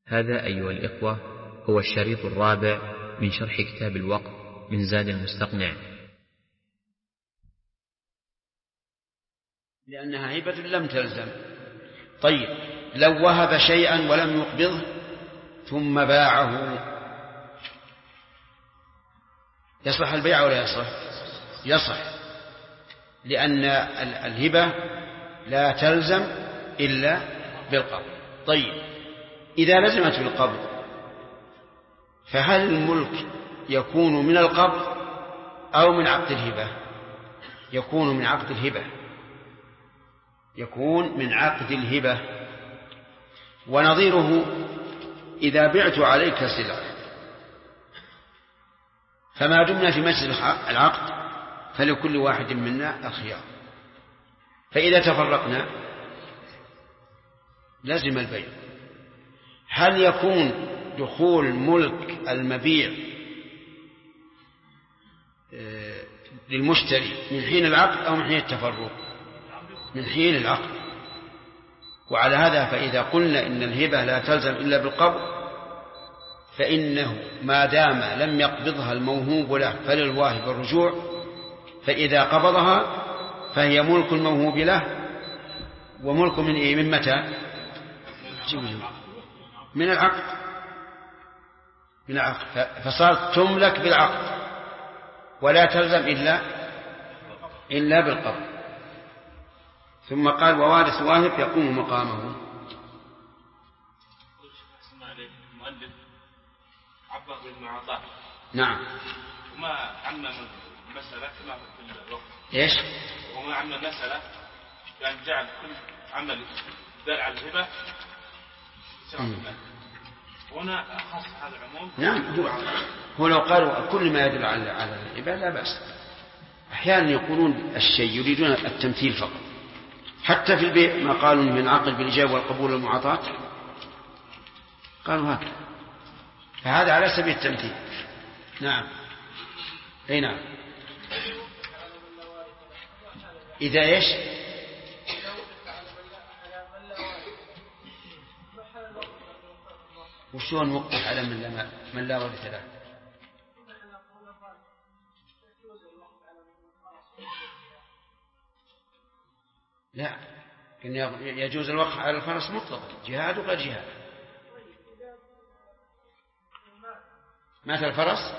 هذا أيها الإخوة هو الشريط الرابع من شرح كتاب الوقف من زاد المستقنع. لأنها هبة لم تلزم. طيب، لو وهب شيئا ولم يقبضه ثم باعه يصح البيع ولا يصح؟ يصح، لأن الهبة لا تلزم إلا بالقبض. طيب، إذا لزمت بالقبض فهل الملك يكون من القبض أو من عقد الهبة؟ يكون من عقد الهبة، يكون من عقد الهبة. ونظيره إذا بعت عليك سلعة فما دمنا في مجلس العقد فلكل واحد منا الخيار، فإذا تفرقنا لزم البيع. هل يكون دخول ملك المبيع للمشتري من حين العقد أو من حين التفرق؟ من حين العقد. وعلى هذا فإذا قلنا إن الهبة لا تلزم إلا بالقبض فإنه ما دام لم يقبضها الموهوب له فللواهب الرجوع، فإذا قبضها فهي ملك الموهوب له. وملك من إيه؟ من متى؟ من العقد. من العقد، فصارت تملك بالعقد ولا تلزم إلا بالقبض. ثم قال ووارث واهب يقوم مقامه. نعم. وما عم المسألة كما في الوقت. إيش؟ وما عم المسألة يعني جعل كل عمل دال على الهبة سواء هنا خاص هذا العموم. نعم، هو لو قالوا كل ما يدل على الهبة لا بأس. أحيانا يقولون الشيء يريدون التمثيل فقط، حتى في البيع ما قالوا من عقد بالإجابة والقبول والمعاطاة قالوا هكذا، فهذا على سبيل التمثيل. نعم. أي نعم. إذا إيش؟ وشون وقف على من لا ورث له؟ لا، إن يجوز الوقف على الفرس مطلقا، جهاد وغير جهاد. مات الفرس،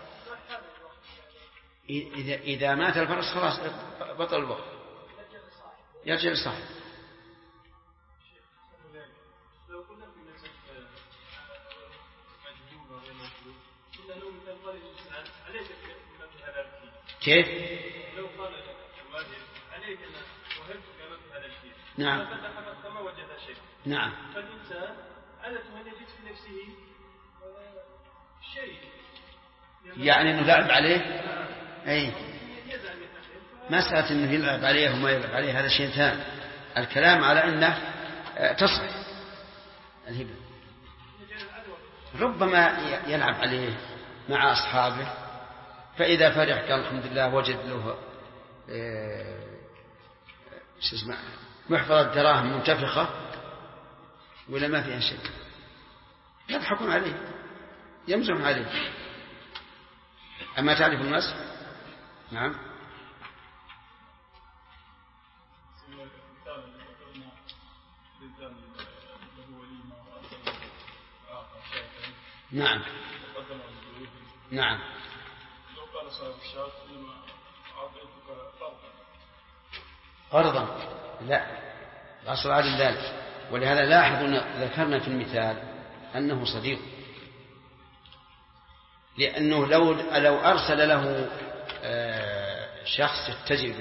إذا مات الفرس خلاص بطل الوقف، يرجع لصاحبه. كيف؟ لو قال الواجب عليك أن وهبتك مثل هذا الشيء. نعم. ففتح ما وجد شيء. نعم. فالإنسان عادة أن يجد في نفسه شيء. يعني إنه لعب عليه. أي. مسألة إنه يلعب عليه وما يلعب عليه هذا شيء ثاني. الكلام على أنه تصح الهبة. ربما يلعب عليه مع أصحابه، فإذا فرح قال الحمد لله وجد له محفظة دراهم منتفخة ولا ما فيها شيء، يضحكون عليه يمزحون عليه. أما تعرف المزح؟ نعم. نعم. نعم. لو قال صاحب الشاة إنما أعطيتك قرضا، لا، الأصل عدم ذلك. ولهذا لاحظوا ذكرنا في المثال أنه صديق، لأنه لو أرسل له شخص يتجر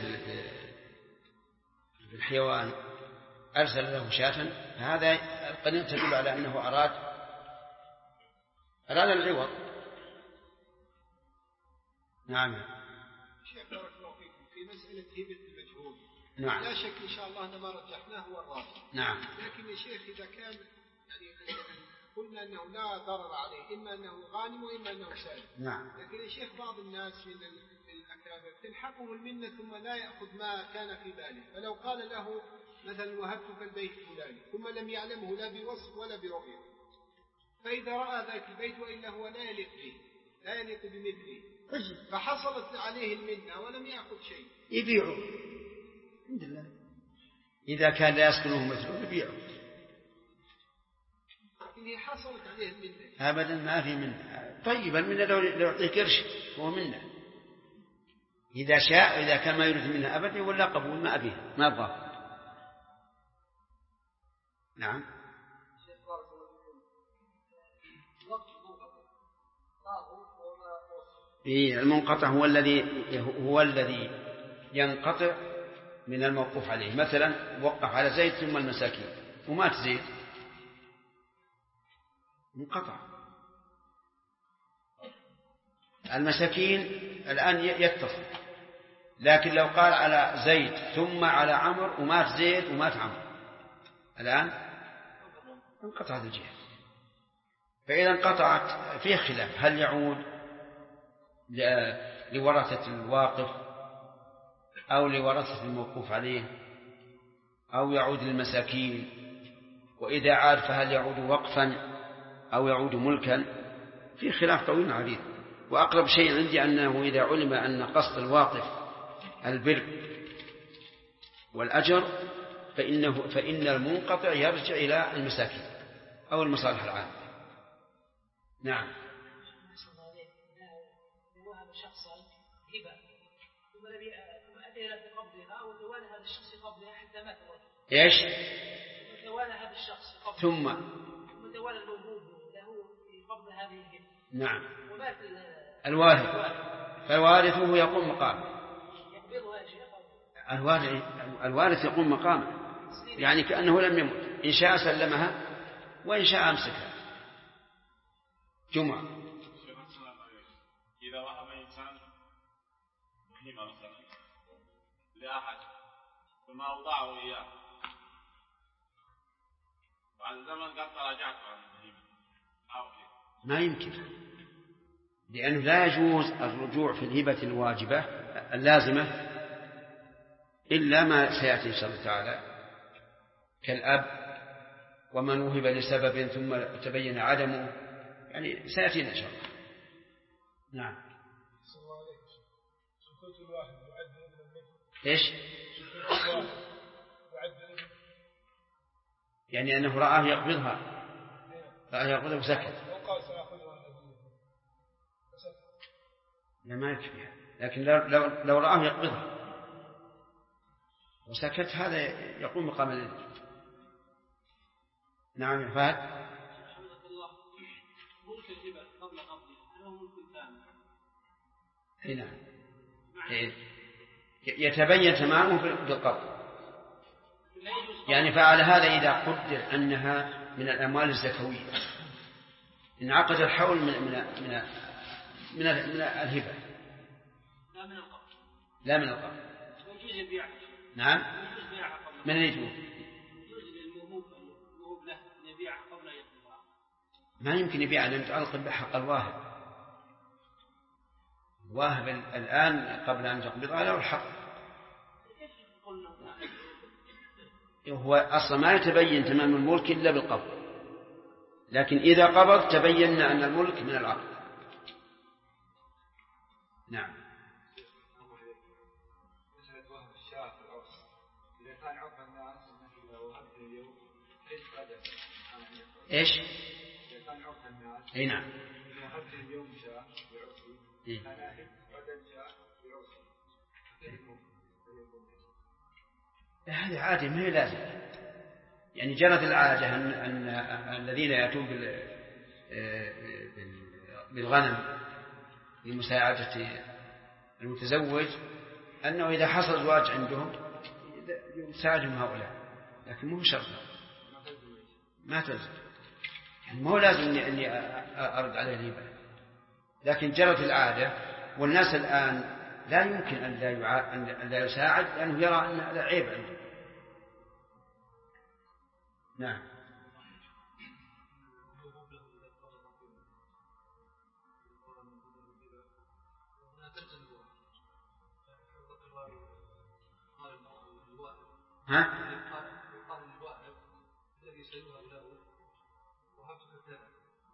بالحيوان أرسل له شاة، هذا القرينة تدل على أنه أراد العوض. نعم. شيخ بارك الله فيكم في مسألة هبة المجهول. نعم. لا شك إن شاء الله أن ما رجحناه هو الراجح. نعم. لكن يا شيخ إذا كان يعني قلنا أنه لا ضرر عليه، إما أنه غانم وإما أنه سالم. نعم. لكن يا شيخ بعض الناس من الأكابر تلحقه المنة ثم لا يأخذ ما كان في باله، فلو قال له مثلا وهبتك البيت فلاني ثم لم يعلمه لا بوصف ولا برؤية فإذا رأى ذاك البيت وإلا هو لا يليق بمثله، فحصلت عليه المنة ولم يأخذ شيء، يبيعه الحمد لله. إذا كان لا يسكنه مثله يبيعه، لكن هي حصلت عليه المنة أبدا ما في منه. طيب المنة لو يعطيه قرش هو منه، إذا شاء، إذا كان ما يريد منها أبدا ولا قبول ما أبيه ما أبغاه. نعم. المنقطع هو الذي ينقطع من الموقوف عليه. مثلا وقف على زيد ثم المساكين ومات زيد، منقطع. المساكين الآن يتصل، لكن لو قال على زيد ثم على عمرو ومات زيد ومات عمرو الآن انقطعت الجهة. فإذا انقطعت فيه خلاف، هل يعود لورثة الواقف أو لورثة الموقوف عليه أو يعود للمساكين، وإذا عاد فهل يعود وقفا أو يعود ملكا؟ في خلاف طويل عريض. وأقرب شيء عندي أنه إذا علم أن قصد الواقف البر والأجر فإن المنقطع يرجع إلى المساكين أو المصالح العامة. نعم. شخصا هبة ثم أتي بقبضها وتوالى هذا الشخص قبضها حتى مات إيش؟ توالى هذا الشخص قبضها ثم توالى الموجود له في قبض هذه الهبة. نعم. ومات الوارث، فالوارث يقوم مقامه. يقبضها يا شيخ. الوارث يقوم مقامه، يعني كأنه لم يمت، إن شاء سلمها وإن شاء أمسكها. جمعة. إذا وهب إنسان مهمة مثلا لأحد ثم أوضعه إياه بعد زمن قد تراجعت عن المهمة ما يمكن، لأنه لا يجوز الرجوع في الهبة الواجبة اللازمة إلا ما سيأتي إن شاء الله تعالى، كالأب ومن وهب لسبب ثم تبين عدمه، يعني سيأتينا إن شاء الله. نعم. سكوت الواحد يعد ابن المثل. إيش؟ سكوت الواحد يعد ابن، يعني أنه رآه يقبضها، رآه يقبضها وسكت. وقال سأخذها النبي وسكت. لا ما يكفي، لكن لو رآه يقبضها وسكت هذا يقوم مقام الإذن. نعم يا فهد. ملك الهبة قبل قبضها هل هو ملك تام؟ نعم. يتبين تمامه بالقبض. يعني فعلى هذا إذا قدر أنها من الأموال الزكوية انعقد الحول من الهبة لا من القبض. يجوز البيع. نعم. يجوز بيعها قبل. من يجوز؟ يجوز للموهوب له أن يبيعها قبل يقبضها. ما يمكن يبيع لأن يتعلق بحق الواهب. الواهب الآن قبل أن تقبضها له الحق. هو أصلا ما يتبين تمام الملك إلا بالقبض، لكن إذا قبض تبين أن الملك من العقد. نعم. إيش؟ أي نعم. هذه عادة ما هي لازم، يعني جرت العادة أن الذين يأتون بالغنم لمساعدة المتزوج أنه إذا حصل زواج عندهم يساعدهم هؤلاء، لكن مو شرط، ما تلزم، يعني مو لازم أني أرد عليه الهبة، لكن جرت العادة. والناس الآن لا يمكن أن لا يساعد لأنه يرى أن هذا عيب عنده. نعم.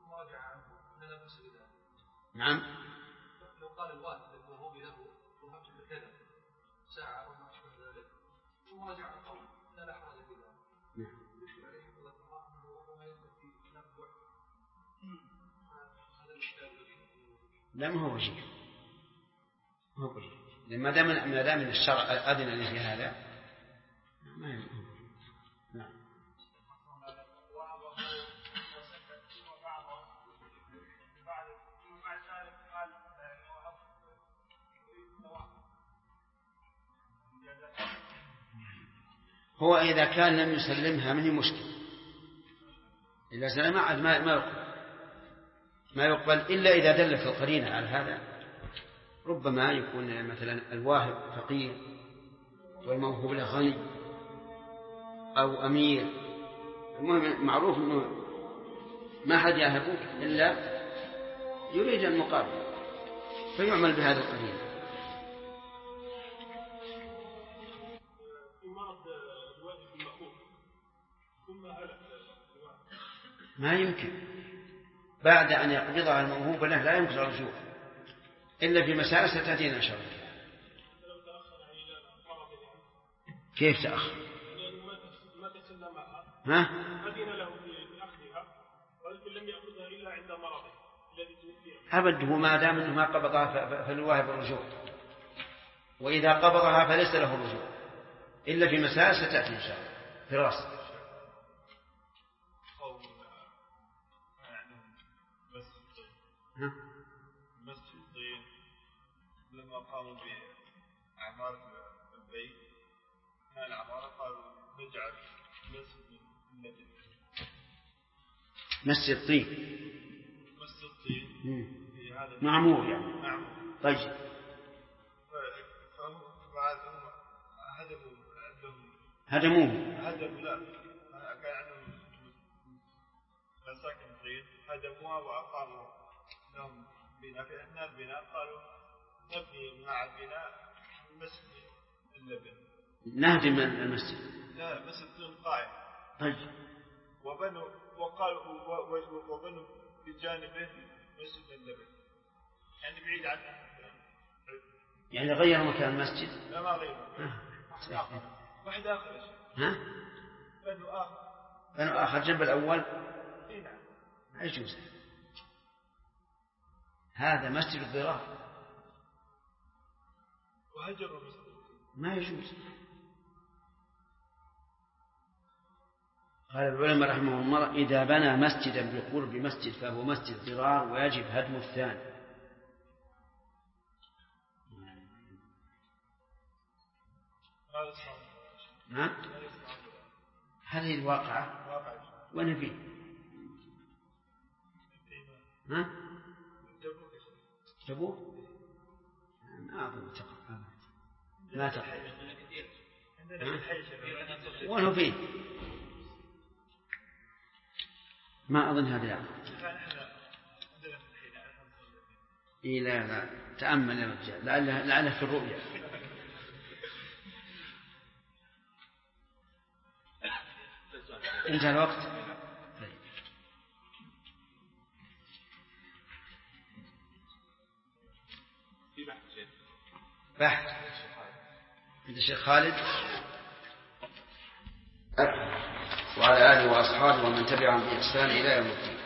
مراجعة عنه لا بأس بذلك. نعم. لو قال الواحد الموهوب له وهبت بكذا ساعة أو ما أشبه ذلك ومراجعة القول لا حرج في ذلك. نعم. يشكل عليه حفظة الله أنه ما يثبت في نبوة هذا الإشكال الذي لا ما هو وجيه. ما هو وجيه. ما دام الشرع أذن لي في هذا ما يمكن. نعم. هو إذا كان لم يسلمها من مشكل، إذا سلمها ما يقبل إلا إذا دل في القرينة على هذا. ربما يكون مثلا الواهب فقير والموهوب له غني أو أمير، المهم معروف أنه ما حد يهبه إلا يريد المقابل فيعمل بهذا القرينة. ما يمكن بعد أن يقبضها الموهوب له لا يمكن الرجوع إلا في مسائل ستأتينا إن شاء الله. كيف تأخر؟ ها؟ أذن له بأخذها ولكن لم يأخذها إلا عند مرضه الذي توفي. أبده ما دام أنه ما قبضها فالواهب الرجوع، وإذا قبضها فليس له الرجوع إلا في مسائل ستأتي إن شاء الله في الرأس. مسجد الطين لما قاموا بأعمار البيت هاي العمارة قالوا نجعل مسجد النبي. مسجد الطين في هذا معمور يعني. معمور. طيب فهم بعدهم هدموه لا كان عندهم مساكن طين هدموها وأقاموا لهم بناء. في أثناء البناء قالوا نبني مع البناء مسجد اللبن. نهدم المسجد. لا مسجد قائم. طيب. وبنوا بجانبه مسجد اللبن يعني بعيد عنه. يعني غيروا مكان المسجد؟ لا ما غيروا. واحد آخر. ها؟ بنوا آخر جنب الأول. نعم. ما يجوز. هذا مسجد الضرار وهجروا مسجد ما يجوز. قال العلماء رحمه الله إذا بنى مسجدا بقرب مسجد فهو مسجد ضرار ويجب هدم الثاني. نعم. هذه الواقعة وين فيه؟ ها؟ تبوك؟ ما أظن تقع ما تقع. وين فيه؟ ما أظن هذا يعني. إيه لا تأمل يا رجال لعله في الرؤيا. انتهى الوقت. بحث عند الشيخ خالد وعلى آله وأصحابه ومن تبعهم بإحسان إلى يوم الدين.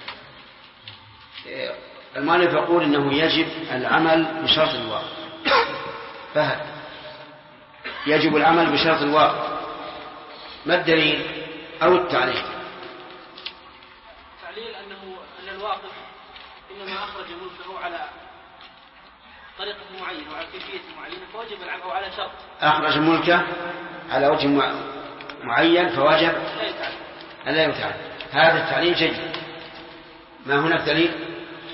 المؤلف يقول إنه يجب العمل بشرط الواقع. فهل يجب العمل بشرط الواقع؟ ما الدليل أو التعليل؟ التعليل أن الواقف إنما أخرج ملكه على طريقة معينة وعلى كيفية معينة فوجب العمل أو على شرط. أخرج ملكه على وجه معين فوجب ألا يتعلل. هذا التعليل جيد. ما هناك دليل؟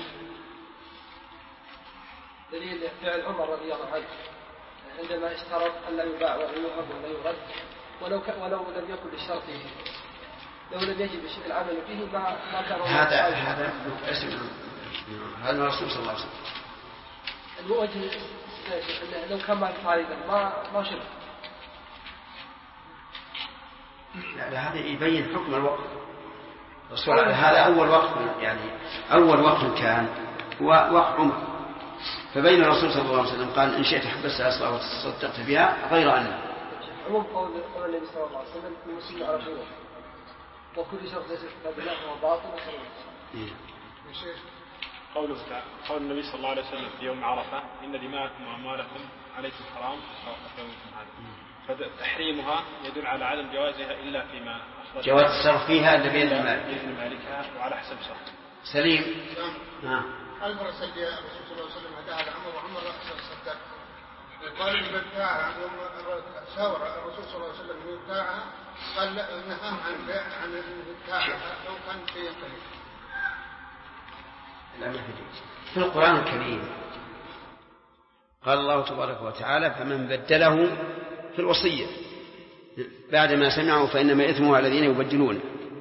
دليل فعل عمر رضي الله عنه عندما اشترط أن لا يباع ولا يوهب ولا يرد ولو لم يكن للشرط لو لم يجب العمل فيه ما كان هذا اسم هذا الرسول صلى الله عليه وسلم. الوجه لو كان مع فارغا ما شرط. لا هذا يبين حكم الوقف. الرسول هذا أول وقت، يعني أول وقت كان هو وقت عمر، فبين الرسول صلى الله عليه وسلم قال إن شئت حبست الصلاة وتصدقت بها، غير أن عموم قول النبي صلى الله عليه وسلم المسلم على خير وكل شرط ليس في كتاب الله هو باطل وخير. قول النبي صلى الله عليه وسلم في يوم عرفة إن دماءكم وأموالكم عليكم حرام فيومكم هذا، فتحريمها يدل على عدم جوازها إلا فيما جواز التصرف فيها إلا بين مالكها وعلى حسب شرط. سليم. المرسل الرسول صلى الله عليه وسلم هداها لعمر وعمر صدق، وقال اللي بدفعها شاور الرسول صلى الله عليه وسلم من ابتاعها، قال لا نهاهم عن ابتاعها لو كان شيء قليل. في القرآن الكريم قال الله تبارك وتعالى فمن بدله في الوصية بعدما سمعه فإنما إثمه على الذين يبدلون،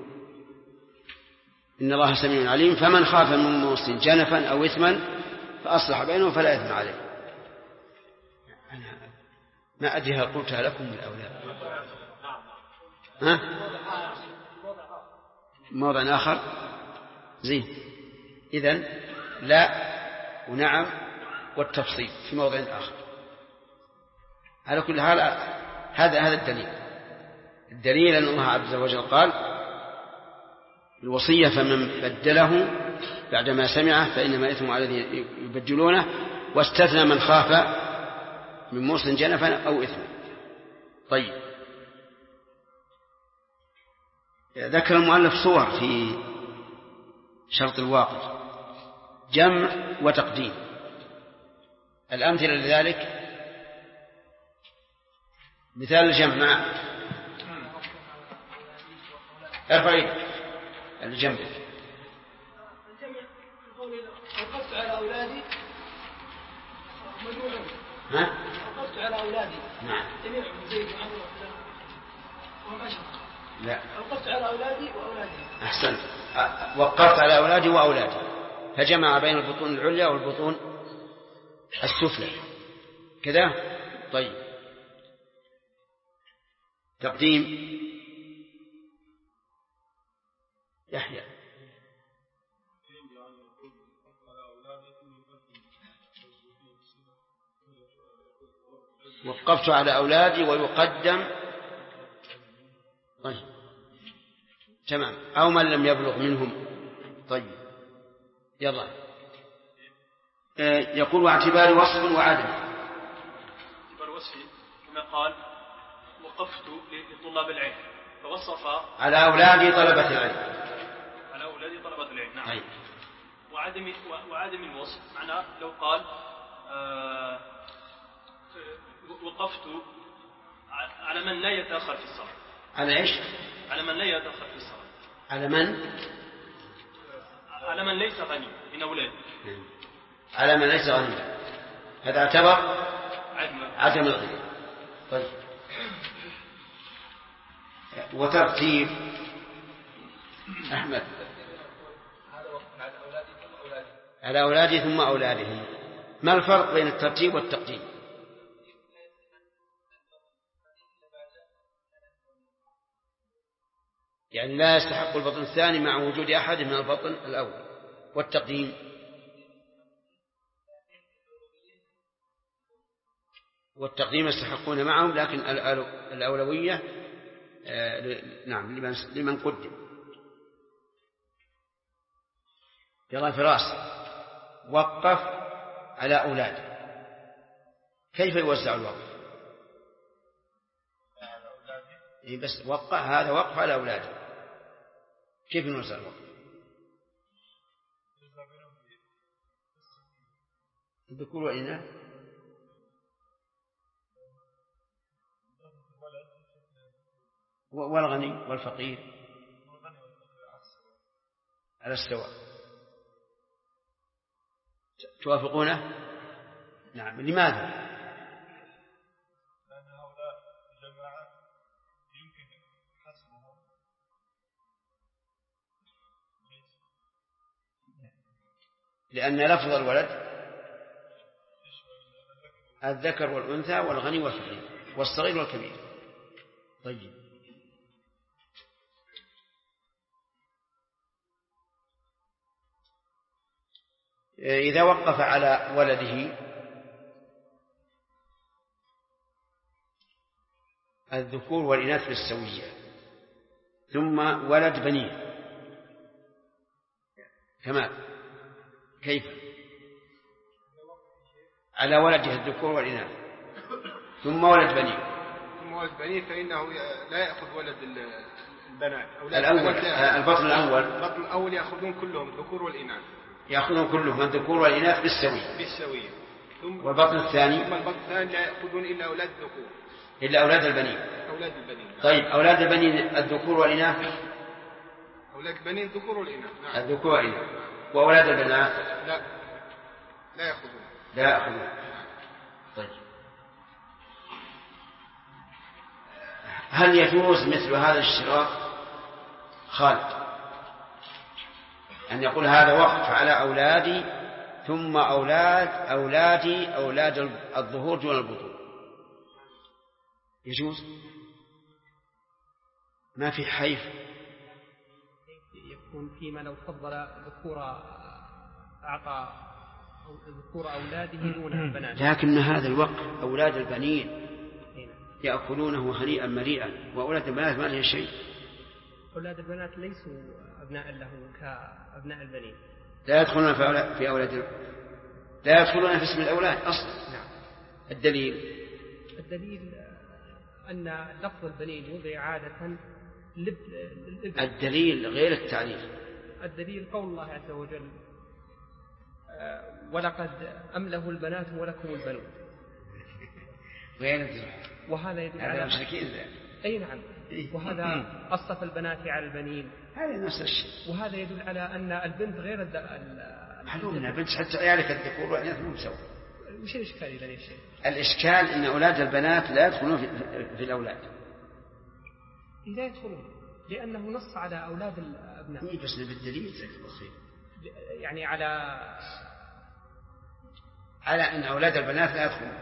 إن الله سميع عليم، فمن خاف من موص جنفا أو إثما فأصلح بينهم فلا إثم عليه. أنا ما أدري هل قلتها لكم من الأولاد موضع آخر زين. إذن لا ونعم والتفصيل في موضع آخر. على كل حال هذا الدليل أن الله عز وجل قال الوصية فمن بدله بعدما سمعه فإنما إثم على الذين يبدلونه، واستثنى من خاف من موص جنفا أو إثما. طيب، ذكر المؤلف صور في شرط الواقع، جمع وتقديم. الأمثلة لذلك مثال الجمع مع ارفعي الجمع. وقفت على أولادي وقفت على أولادي جميعهم زيد وعمر وهم أشهر. لا، وقفت على أولادي وأولادي. أحسن، وقفت على أولادي وأولادي، فجمع بين البطون العليا والبطون السفلى كذا. طيب، تقديم يحيى. وقفت على أولادي ويقدم. طيب تمام، أو من لم يبلغ منهم. طيب يلا. يقول واعتبار وصف وعدم. اعتبار وصف كما قال وقفت لطلاب العلم فوصف على أولادي طلبة العلم. على أولادي طلبة العلم، نعم. طيب. وعدم الوصف معناه لو قال وقفت على من لا يتأخر في الصلاة. على إيش؟ على من لا يتأخر في الصلاة. على من؟ على من ليس غني من أولاده. على من ليس غني، هذا اعتبر عدم الغنى. طيب، وترتيب أحمد على أولادي ثم أولادهم. ما الفرق بين الترتيب والتقديم؟ يعني لا يستحق البطن الثاني مع وجود أحد من البطن الأول. والتقديم يستحقون معهم، لكن الأولوية نعم لمن قدم. يلا فراس، وقف على أولاده، كيف يوزع الوقف؟ بس وقع، هذا وقف على أولاده، كيف نوزع الوقف؟ الذكور والإناث. والغني والفقير على السواء. توافقونه؟ نعم. لماذا؟ لأن هؤلاء الجماعة يمكن حسبهم لأن لفظ الولد الذكر والأنثى والغني والفقير والصغير والكبير. طيب، إذا وقف على ولده الذكور والإناث بالسوية ثم ولد بنيه كمان كيف على ولده الذكور والإناث ثم ولد بنيه فإنه لا يأخذ ولد البنات البطن الأول يأخذون كلهم الذكور والإناث يأخذون كلهم الذكور والإناث بالسوية والبطن الثاني لا يأخذون إلا أولاد الذكور إلا أولاد البنين. طيب أولاد البنين الذكور والإناث أولاد البنين الذكور والإناث نعم. الذكور والإناث وأولاد البنات لا يأخذون. طيب هل يجوز مثل هذا الاشتراط خالد أن يقول هذا وقف على أولادي ثم أولاد الظهور دون البطون يجوز ما في حيف يكون فيما لو فضل ذكور أولاده دون البنات لكن هذا الوقت أولاد البنين يأكلونه هنيئا مريئا وأولاد البنات ما لها شيء. أولاد البنات ليسوا أبناء له كأبناء البنين لا يدخلون في أولاد لا يدخلون في اسم الأولاد أصلا. نعم. الدليل أن لفظ البنين وضع عادة للابن. الدليل غير التعريف. الدليل قول الله عز وجل ولقد أمله البنات ولكم البنون. وهذا يدل على أي نعم. وهذا أصف البنات على البنين. هذا نفس الشيء. وهذا يدل على أن البنت غير معلوم أن البنت حتى عيالك الذكور والإناث مو مسوي. وش الإشكال إذا يا شيخ؟ الإشكال أن أولاد البنات لا يدخلون في الأولاد. لا يدخلون لأنه نص على أولاد الأبناء. إيه بس بالدليل بسيط. يعني على أن أولاد البنات لا يدخلون.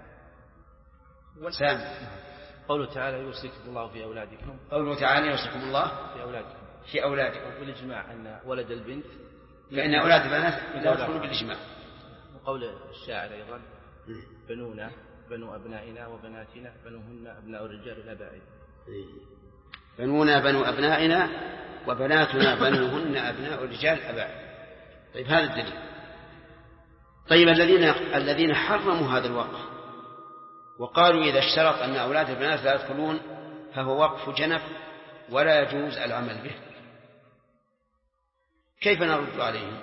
سام. قوله تعالى يوصيكم الله في أولادكم. قوله تعالى يوصيكم الله في أولادكم. بالإجماع أن ولد البنت فإن أولاد البنات لا يدخلون بالإجماع. وقول الشاعر أيضا بنونا بنو أبنائنا وبناتنا بنوهن أبناء الرجال الأبائد. بنونا بنو أبنائنا وبناتنا بنوهن أبناء الرجال الأبائد. طيب هذا الدليل. طيب الذين حرموا هذا الوقف وقالوا إذا اشترط أن أولاد البنات لا يدخلون فهو وقف جنف ولا يجوز العمل به، كيف نرد عليهم؟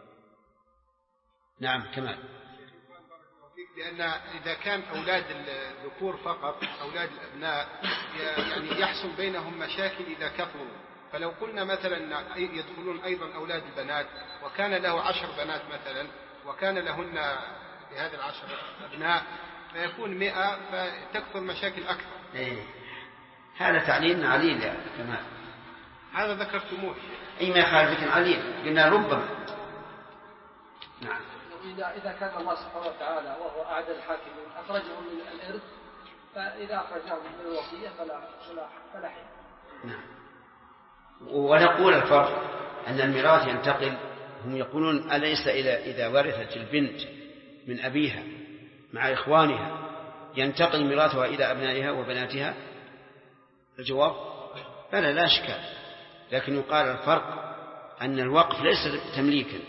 نعم كمال. لأن إذا كان أولاد الذكور فقط أولاد الأبناء يعني يحصل بينهم مشاكل إذا كثروا، فلو قلنا مثلا يدخلون أيضا أولاد البنات وكان له 10 بنات مثلا وكان لهن بهذا 10 أبناء فيكون 100 فتكثر مشاكل أكثر. هذا تعليل عليل يا كمال. هذا ذكرتموه. أي ما يخالف لكن عليل قلنا ربما. نعم. إذا كان الله سبحانه وتعالى وهو أعدل الحاكمين أخرجهم من الإرث فإذا أخرجناهم من الوصية فلا حين. نعم. ونقول الفرق أن الميراث ينتقل. هم يقولون أليس إذا ورثت البنت من أبيها مع إخوانها ينتقل ميراثها إلى أبنائها وبناتها؟ الجواب بلى لا إشكال، لكن يقال الفرق أن الوقف ليس تمليكا،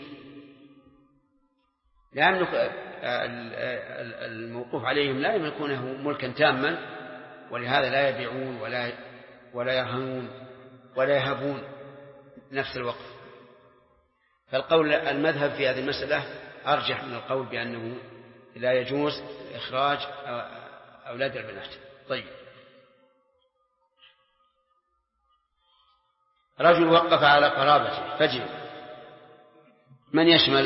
لا يملك الموقوف عليهم لا يملكونه ملكا تاما، ولهذا لا يبيعون ولا يرهنون ولا يهبون نفس الوقف. فالقول المذهب في هذه المسألة أرجح من القول بأنه لا يجوز إخراج أولاد البنات. طيب رجل وقف على قرابته فجر، من يشمل؟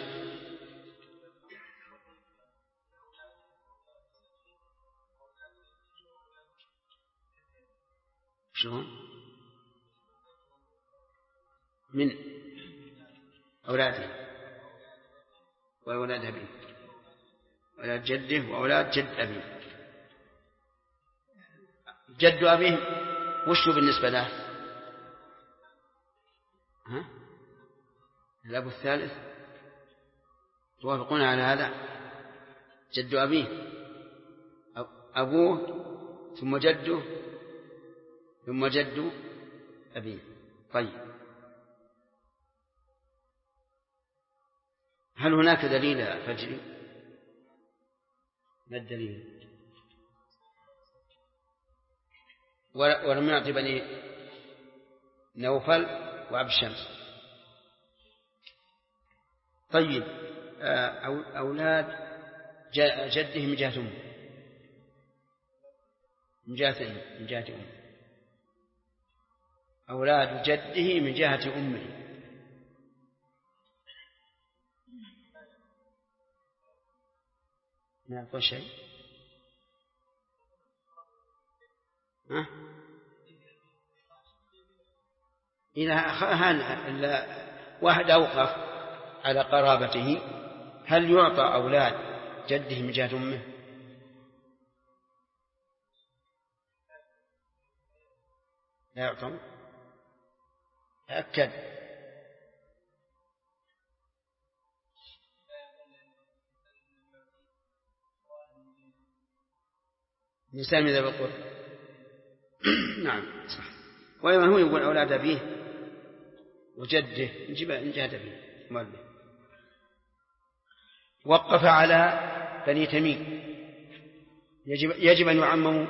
شلون؟ من أولاده وأولاد أبيه، أولاد جده وأولاد جد أبيه. جد أبيه وش بالنسبة له؟ الأب الثالث توافقون على هذا؟ جد أبيه أبوه ثم جده ثم جد أبيه. طيب، هل هناك دليل يا فجري؟ ما الدليل؟ ولم يعطي بني نوفل وعبد الشمس. طيب، أولاد جده من جهة أمه، من جهة أمه، أولاد جده من جهة أمه. ما يعطون شيء؟ إذا واحد أوقف على قرابته، هل يعطى أولاد جده من جهة أمه؟ لا يعطون. تأكد. الإنسان إذا بقول نعم صح. وأيضا هو يقول أولاد أبيه وجده من جهة أبيه. وقف على بني تميم، يجب أن يعمموا.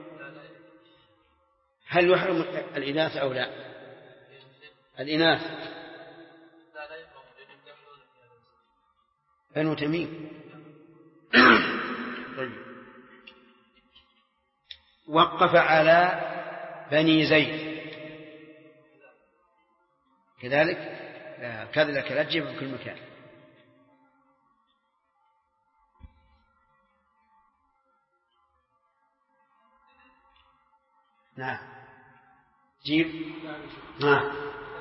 هل يحرم الإناث أو لا؟ الإناث بنو تميم. وقف على بني زيد كذلك. كذلك لا تجيب في كل مكان. نعم جيب. لا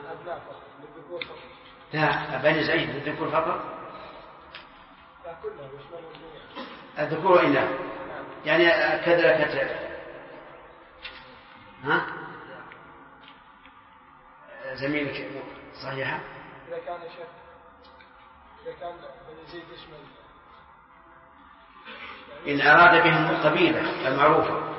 بني زيد للذكور فقط. الذكور إلا يعني كذلك زميلك صحيحة. إذا كان بني زيد يشمل، إن أراد بهم القبيلة المعروفة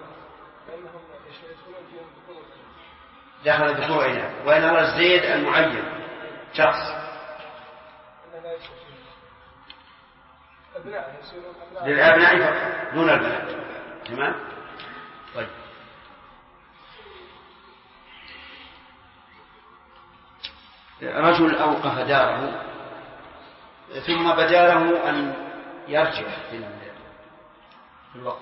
دخل الذكور إلى، وإن أراد زيد المعين شخص للأبناء فقط دون البنات. تمام. طيب، رجل أوقف داره ثم بدا له أن يرجع في الوقف.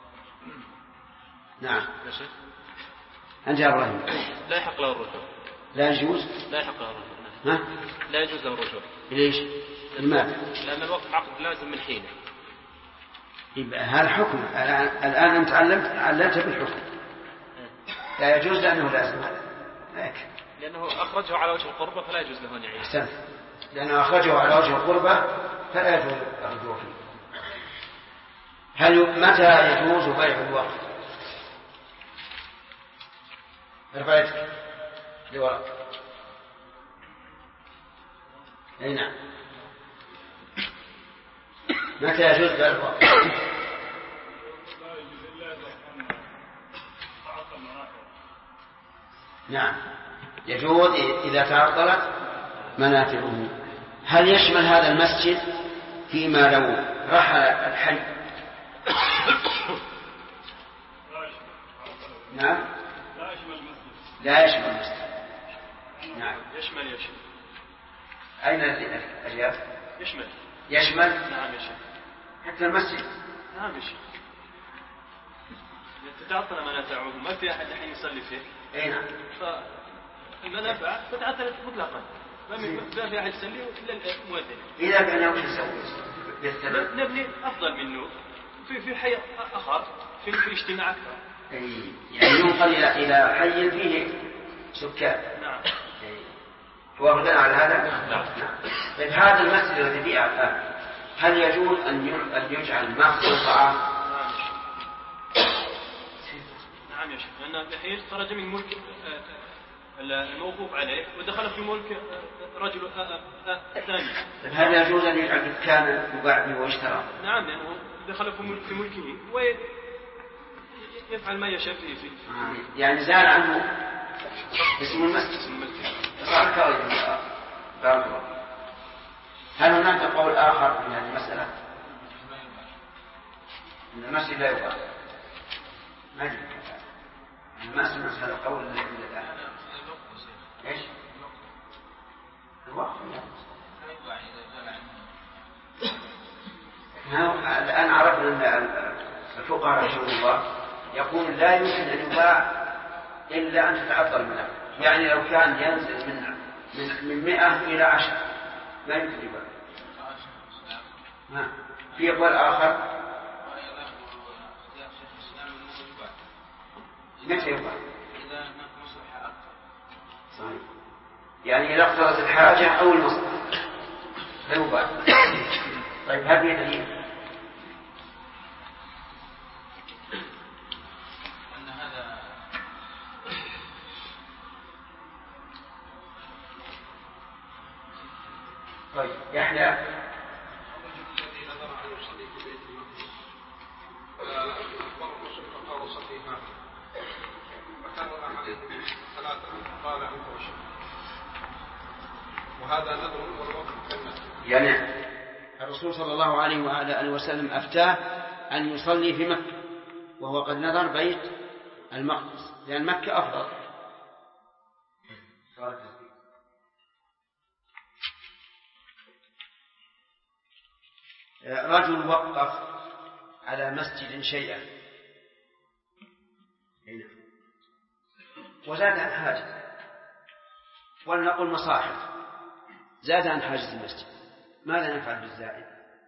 نعم أنت يا إبراهيم. لا يحق له الرجوع. لا يجوز. لا يحق له الرجوع. لا يجوز له الرجوع. ليش؟ لماذا؟ لأن الوقف عقد لازم من حينه. يبقى هذا حكم. الآن أنت علمت بالحكم. لا يجوز لأنه لازم. هذا لأنه أخرجه على وجه القربة فلا يجوز له أن يعيش. أحسنت. لأنه أخرجه على وجه القربة فلا يجوز الرجوع فيه. متى يجوز بيع الوقف؟ ارفع يدك لوراء. أي نعم. متى يجوز بيع الوقف؟ نعم يجوز إذا تعطلت منافعه. هل يشمل هذا المسجد فيما لو رحل الحي؟ نعم لا يشمل المسجد. نعم يشمل. أين الأجيال؟ يشمل. نعم يشمل حتى المسجد. نعم يشمل. تتعطل منافعه، ما في أحد الحين يصلي فيه. أي نعم. فالمنافع تتعطل مطلقا، ما في أحد يصلي إلا المؤذن. إذا كان يوم يسوي نبني أفضل منه في حي آخر، في الاجتماع أكثر. يعني ينقل إلى حي فيه سكان. نعم. توافقنا على هذا؟ نعم. طيب هذا المسجد الذي فيه الآن هل يجوز أن يجعل مخزن طعام؟ نعم يا شيخ، لأن الحين خرج من ملك الموقوف عليه ودخل في ملك رجل ثاني. هل يجوز أن يجعل دكانا يباع به ويشترى؟ نعم، لأنه دخل في ملكه ويفعل ما يشاء فيه. يعني زال عنه اسم المسجد صار كويس. بارك الله. هل هناك قول آخر في هذه المسألة؟ إن المسجد لا يباع. ما أدري ما سمعت هذا القول إلا الآن. إيش؟ الوقت الآن عرفنا أن الفقهاء رحمه الله يقول لا يمكن أن يباع إلا أن تتعطل منه. يعني لو كان ينزل من 100 إلى 10 لا يمكن يباع. في قول آخر متى يباع؟ صحيح. يعني إذا اقتضت الحاجة أو المصلحة لا يباع. طيب هذه دليل أن هذا طيب يحيى الذي نظر أن يصلي في بيت المقدس فأخبر المشرك قال صلي هناك فكرر عليه 3 قال أنت وشرك وهذا نذر والوقت كالنذر. يعني الرسول صلى الله عليه وآله وسلم أفتاه أن يصلي في مكة وهو قد نذر بيت المقدس لأن مكة أفضل. رجل وقف على مسجد شيئا وزاد عن حاجز، ولنقل مصاحف زاد عن حاجز المسجد، ماذا نفعل بالزائد؟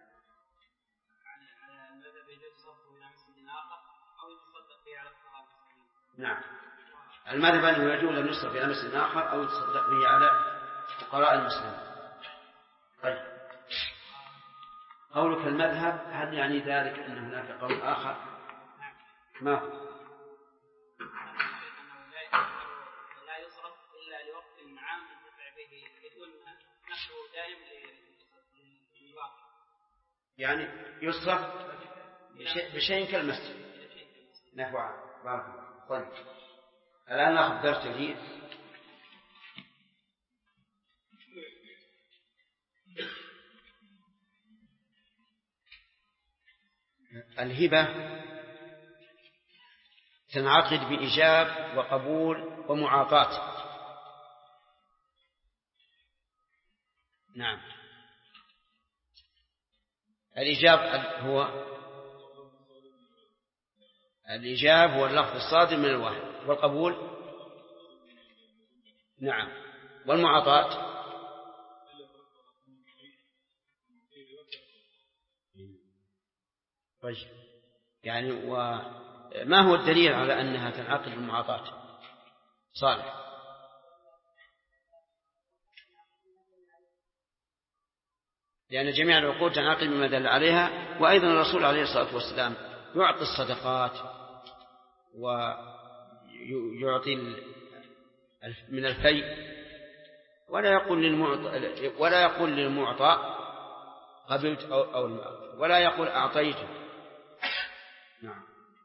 نعم، المذهب أنه يجوز أن يصرف إلى مسجد آخر أو يتصدق به على فقراء المسلمين. طيب قولك المذهب هل يعني ذلك أن هناك قول آخر؟ ما هو؟ لا يصرف إلا لوقت عام ينتفع به يكون نفسه دائم للواقع. يعني يصرف بشيء كالمسجد نحو عام. بارك الله. طيب الآن نأخذ درس جديد. الهبة تنعقد بإيجاب وقبول ومعاطاة. نعم، الإيجاب هو اللفظ الصادر من الواحد، والقبول نعم، والمعاطاة طيب. يعني وما هو الدليل على أنها تنعقد بالمعاطاة؟ صالح. لأن جميع العقود تنعقد بما دل عليها، وأيضا الرسول عليه الصلاة والسلام يعطي الصدقات ويعطي من الفيء ولا يقول للمعطى قبلت أو ولا يقول أعطيته. نعم.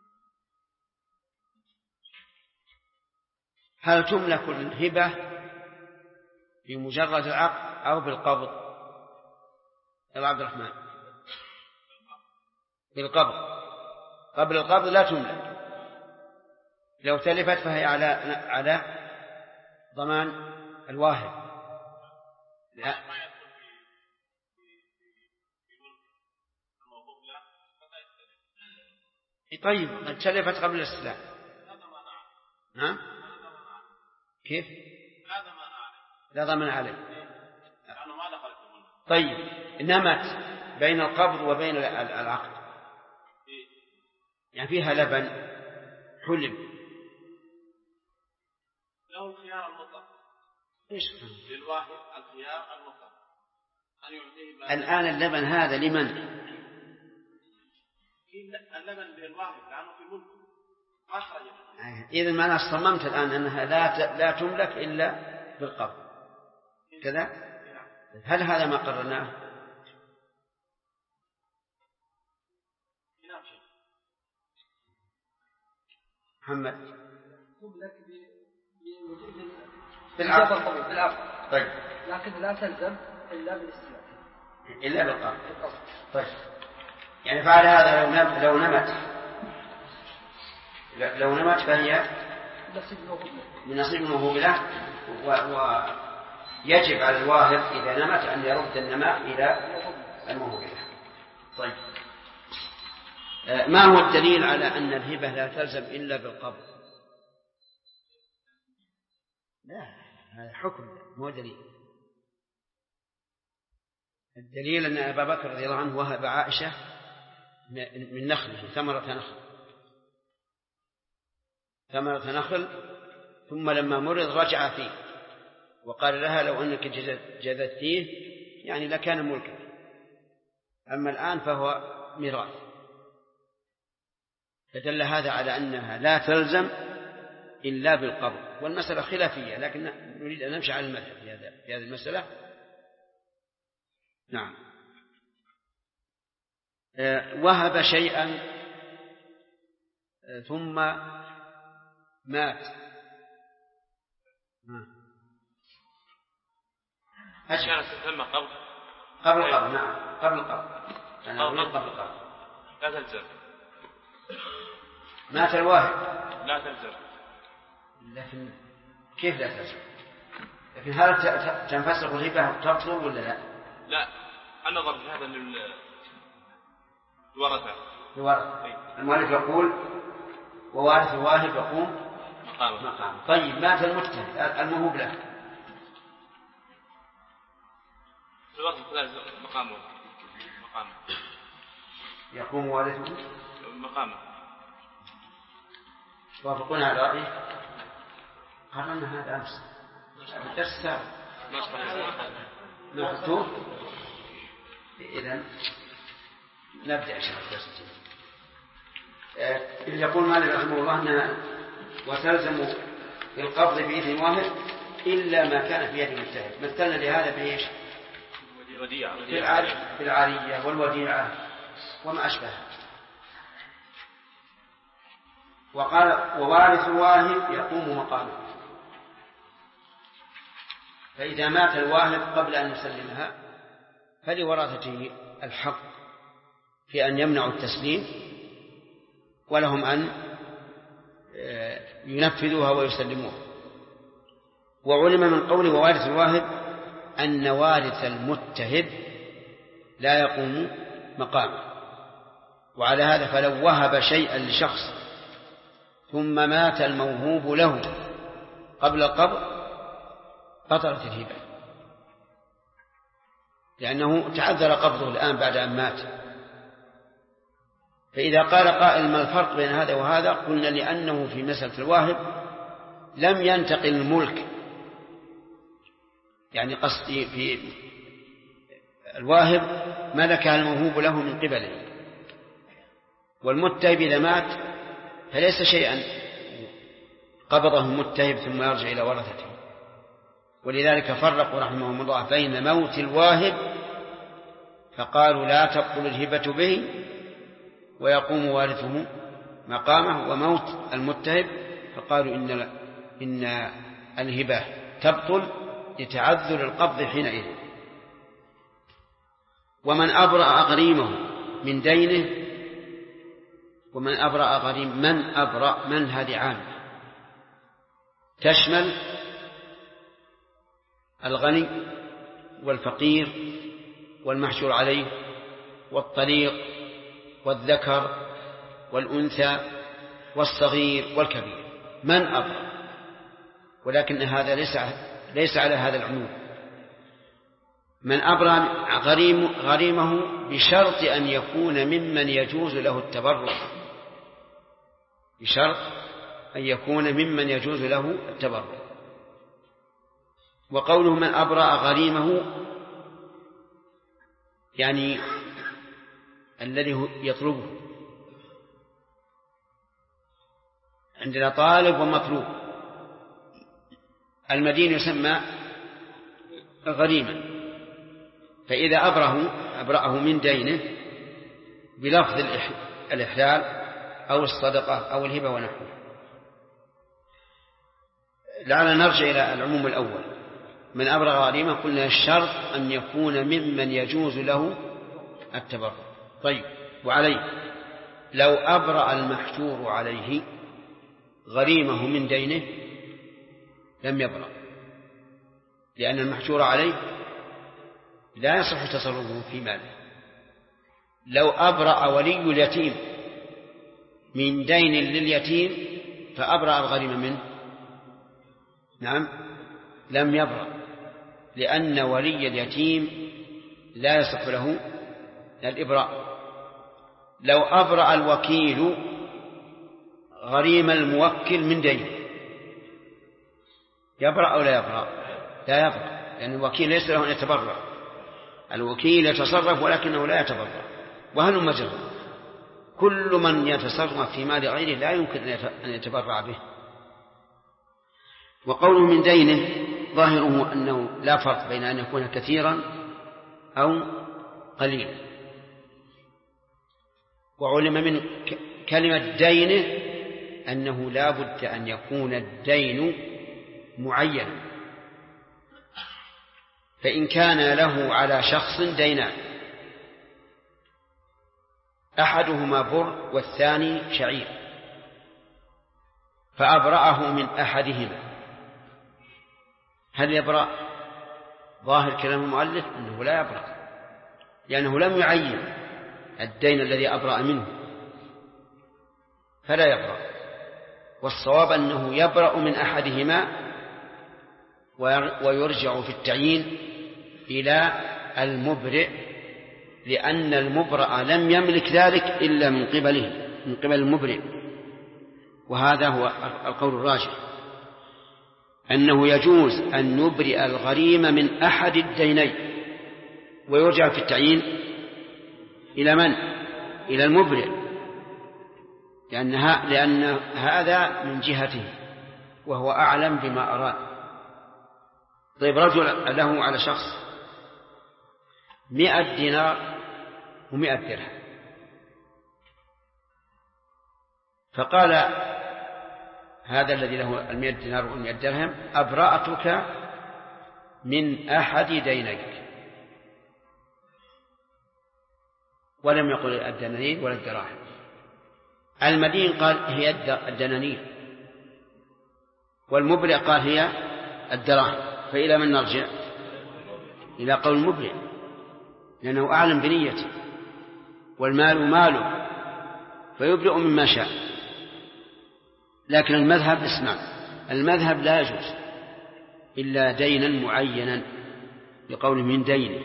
هل تملك الهبة بمجرد العقد أو بالقبض؟ يا عبد الرحمن. بالقبض. قبل القبض لا تملك، لو تلفت فهي على ضمان الواهب. لا. طيب قد تلفت قبل الاستلام. نعم. كيف؟ لا ضمان عليه. طيب نمت بين القبض وبين العقد، يعني فيها لبن حلب، له الخيار المطلق. ايش للواحد الخيار المطلق أن يعطيه. الآن اللبن هذا لمن؟ اللبن للواحد لأنه في ملكه إذا ما أنا صممت الآن أنها لا تملك إلا بالقبض كذا. هل هذا ما قررناه؟ محمد بالعقد. طيب لكن لا تلزم إلا بالاستماع إلا بالقبض. طيب يعني فعل هذا لو نمت فهي من نصيب الموهوب له، ويجب على الواهب إذا نمت أن يرد النماء إلى الموهوب له. طيب ما هو الدليل على أن الهبة لا تلزم إلا بالقبض؟ لا، هذا حكم مو دليل. الدليل أن أبا بكر رضي الله عنه وهب عائشة من نخله ثمرة نخل، ثم لما مرض رجع فيه وقال لها لو أنك جذتيه يعني لكان ملكا، أما الآن فهو ميراث. فدل هذا على أنها لا تلزم إلا بالقبض، والمسألة خلافية، لكن نريد أن نمشي على المذهب في هذه المسألة. نعم. وهب شيئا ثم مات. كانت تسمى قبل القبض. نعم قبل القبض. لا تلزم. مات الواهب لا تلزم. لكن كيف لا تلزم؟ لكن هل تنفسخ الهبة تبطل ولا لا؟ لا، النظر في هذا الورثة. المؤلف يقول ووارث الواهب يقوم مقامه. طيب مات المتهم الموهوب له مقامه يقوم وارثه مقامه. توافقون على رأيه؟ قررنا هذا أمس الدرس السابق ناخذوه. إذن نبدأ شرح الدرس. يقول مالك رحمه الله أنها وتلزم القبض بإذن الواهب إلا ما كان في يد المجتهد. مثلنا لهذا بإيش؟ بالعارية والوديعة وما أشبهها. وقال ووارث الواهب يقوم مقامه. فإذا مات الواهب قبل أن يسلمها فلورثته الحق في أن يمنعوا التسليم، ولهم أن ينفذوها ويسلموها. وعلم من قول ووارث الواهب أن وارث المتهب لا يقوم مقامه. وعلى هذا فلو وهب شيئا لشخص ثم مات الموهوب له قبل القبض بطلت الهبة، لأنه تعذر قبضه الآن بعد أن مات. فإذا قال قائل ما الفرق بين هذا وهذا؟ قلنا لأنه في مسألة الواهب لم ينتقل الملك، يعني قصدي في الواهب ملكها الموهوب له من قبله، والمتهب إذا مات فليس شيئا قبضه المتهب ثم يرجع إلى ورثته. ولذلك فرقوا رحمهم الله بين موت الواهب فقالوا لا تبطل الهبة به ويقوم وارثه مقامه، وموت المتهب فقالوا إن الهبة تبطل لتعذر القبض حينئذ. ومن أبرأ غريمه من دينه، ومن أبرأ غريم من هذه عام تشمل الغني والفقير والمحشور عليه والطليق والذكر والأنثى والصغير والكبير. من أبرأ، ولكن هذا ليس على هذا العموم. من أبرأ غريمه بشرط أن يكون ممن يجوز له التبرع، بشرط أن يكون ممن يجوز له التبرع. وقوله من أبرأ غريمه يعني الذي يطلبه، عندنا طالب ومطلوب. المدين يسمى غريما، فإذا أبرأه من دينه بلفظ الإحلال أو الصدقة أو الهبة ونحوه. لعلنا نرجع إلى العموم الأول. من أبرأ غريمة قلنا الشرط أن يكون ممن يجوز له التبرع. طيب، وعليه لو أبرأ المحجور عليه غريمه من دينه لم يبرأ، لأن المحجور عليه لا يصح تصرفه في ماله. لو أبرأ ولي اليتيم من دين لليتيم فأبرأ الغريم منه، نعم، لم يبرأ، لأن ولي اليتيم لا يصح له الإبراء. لو أبرأ الوكيل غريم الموكل من دين يبرأ أو لا يبرأ؟ لا يبرأ، لأن الوكيل ليس له أن يتبرع. الوكيل يتصرف ولكنه لا يتبرع. وهل مجرى كل من يتصرف في مال غيره لا يمكن أن يتبرع به. وقوله من دينه ظاهره أنه لا فرق بين أن يكون كثيرا أو قليلا. وعلم من كلمة دينه أنه لا بد أن يكون الدين معينا، فإن كان له على شخص دينان أحدهما بر والثاني شعير فأبرأه من أحدهما، هل يبرأ؟ ظاهر كلام المؤلف أنه لا يبرأ، لأنه لم يعين الدين الذي أبرأ منه فلا يبرأ. والصواب أنه يبرأ من أحدهما ويرجع في التعيين إلى المبرئ، لأن المبرأ لم يملك ذلك إلا من قبل المبرئ. وهذا هو القول الراجح، أنه يجوز أن نبرئ الغريم من أحد الدينين ويرجع في التعيين إلى من؟ إلى المبرئ، لأن هذا من جهته وهو أعلم بما أراد. طيب، رجل له على شخص 100 دينار و100 درهم، فقال هذا الذي له 100 دينار و100 درهم أبرأتك من أحد دينيك، ولم يقل الدنانير ولا الدراهم. المدين قال هي الدنانير، والمبرئ قال هي الدراهم، فإلى من نرجع؟ إلى قول المبرئ، لأنه أعلم بنيته، والمال ماله فيبرئ مما شاء. لكن المذهب اسمع، المذهب لا يجوز إلا دينا معينا لقوله من دينه.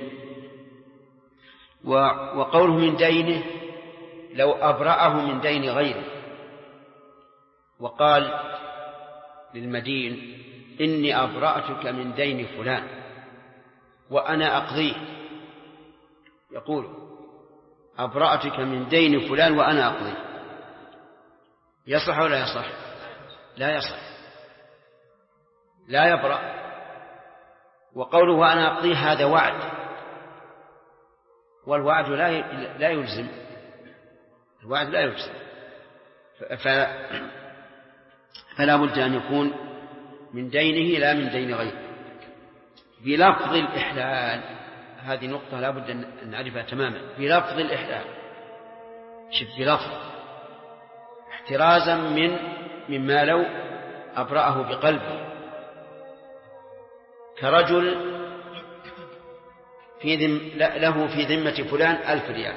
وقوله من دينه لو أبرأه من دين غيره وقال للمدين إني أبرأتك من دين فلان وأنا أقضيه، يقول أبرأتك من دين فلان وأنا أقضيه، يصح ولا يصح؟ لا يصح، لا يبرأ. وقوله وأنا أقضيه هذا وعد، والوعد لا يلزم، الوعد لا يلزم، فلا بد أن يكون من دينه لا من دين غيره بلفظ الإحلال. هذه نقطة لا بد أن نعرفها تماما، بلفظ الإحلال. شف بلفظ، احترازا مما لو أبرأه بقلبه، كرجل له في ذمة فلان 1000 ريال،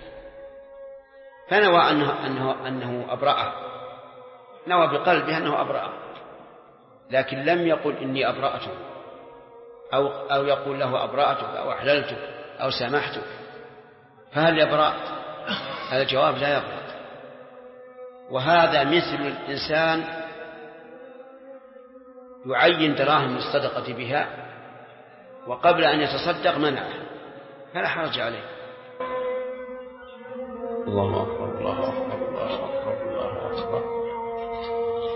فنوى أنه أبرأه، نوى بقلبه أنه أبرأه، لكن لم يقل إني أبرأته، أو يقول له أبرأتك أو أحللتك أو سامحتك، فهل يبرأ؟ الجواب لا يبرأ. وهذا مثل الإنسان يعين دراهم الصدقة بها وقبل أن يتصدق منعه، فلا حرج عليه. الله أكبر الله أكبر الله أكبر الله أكبر.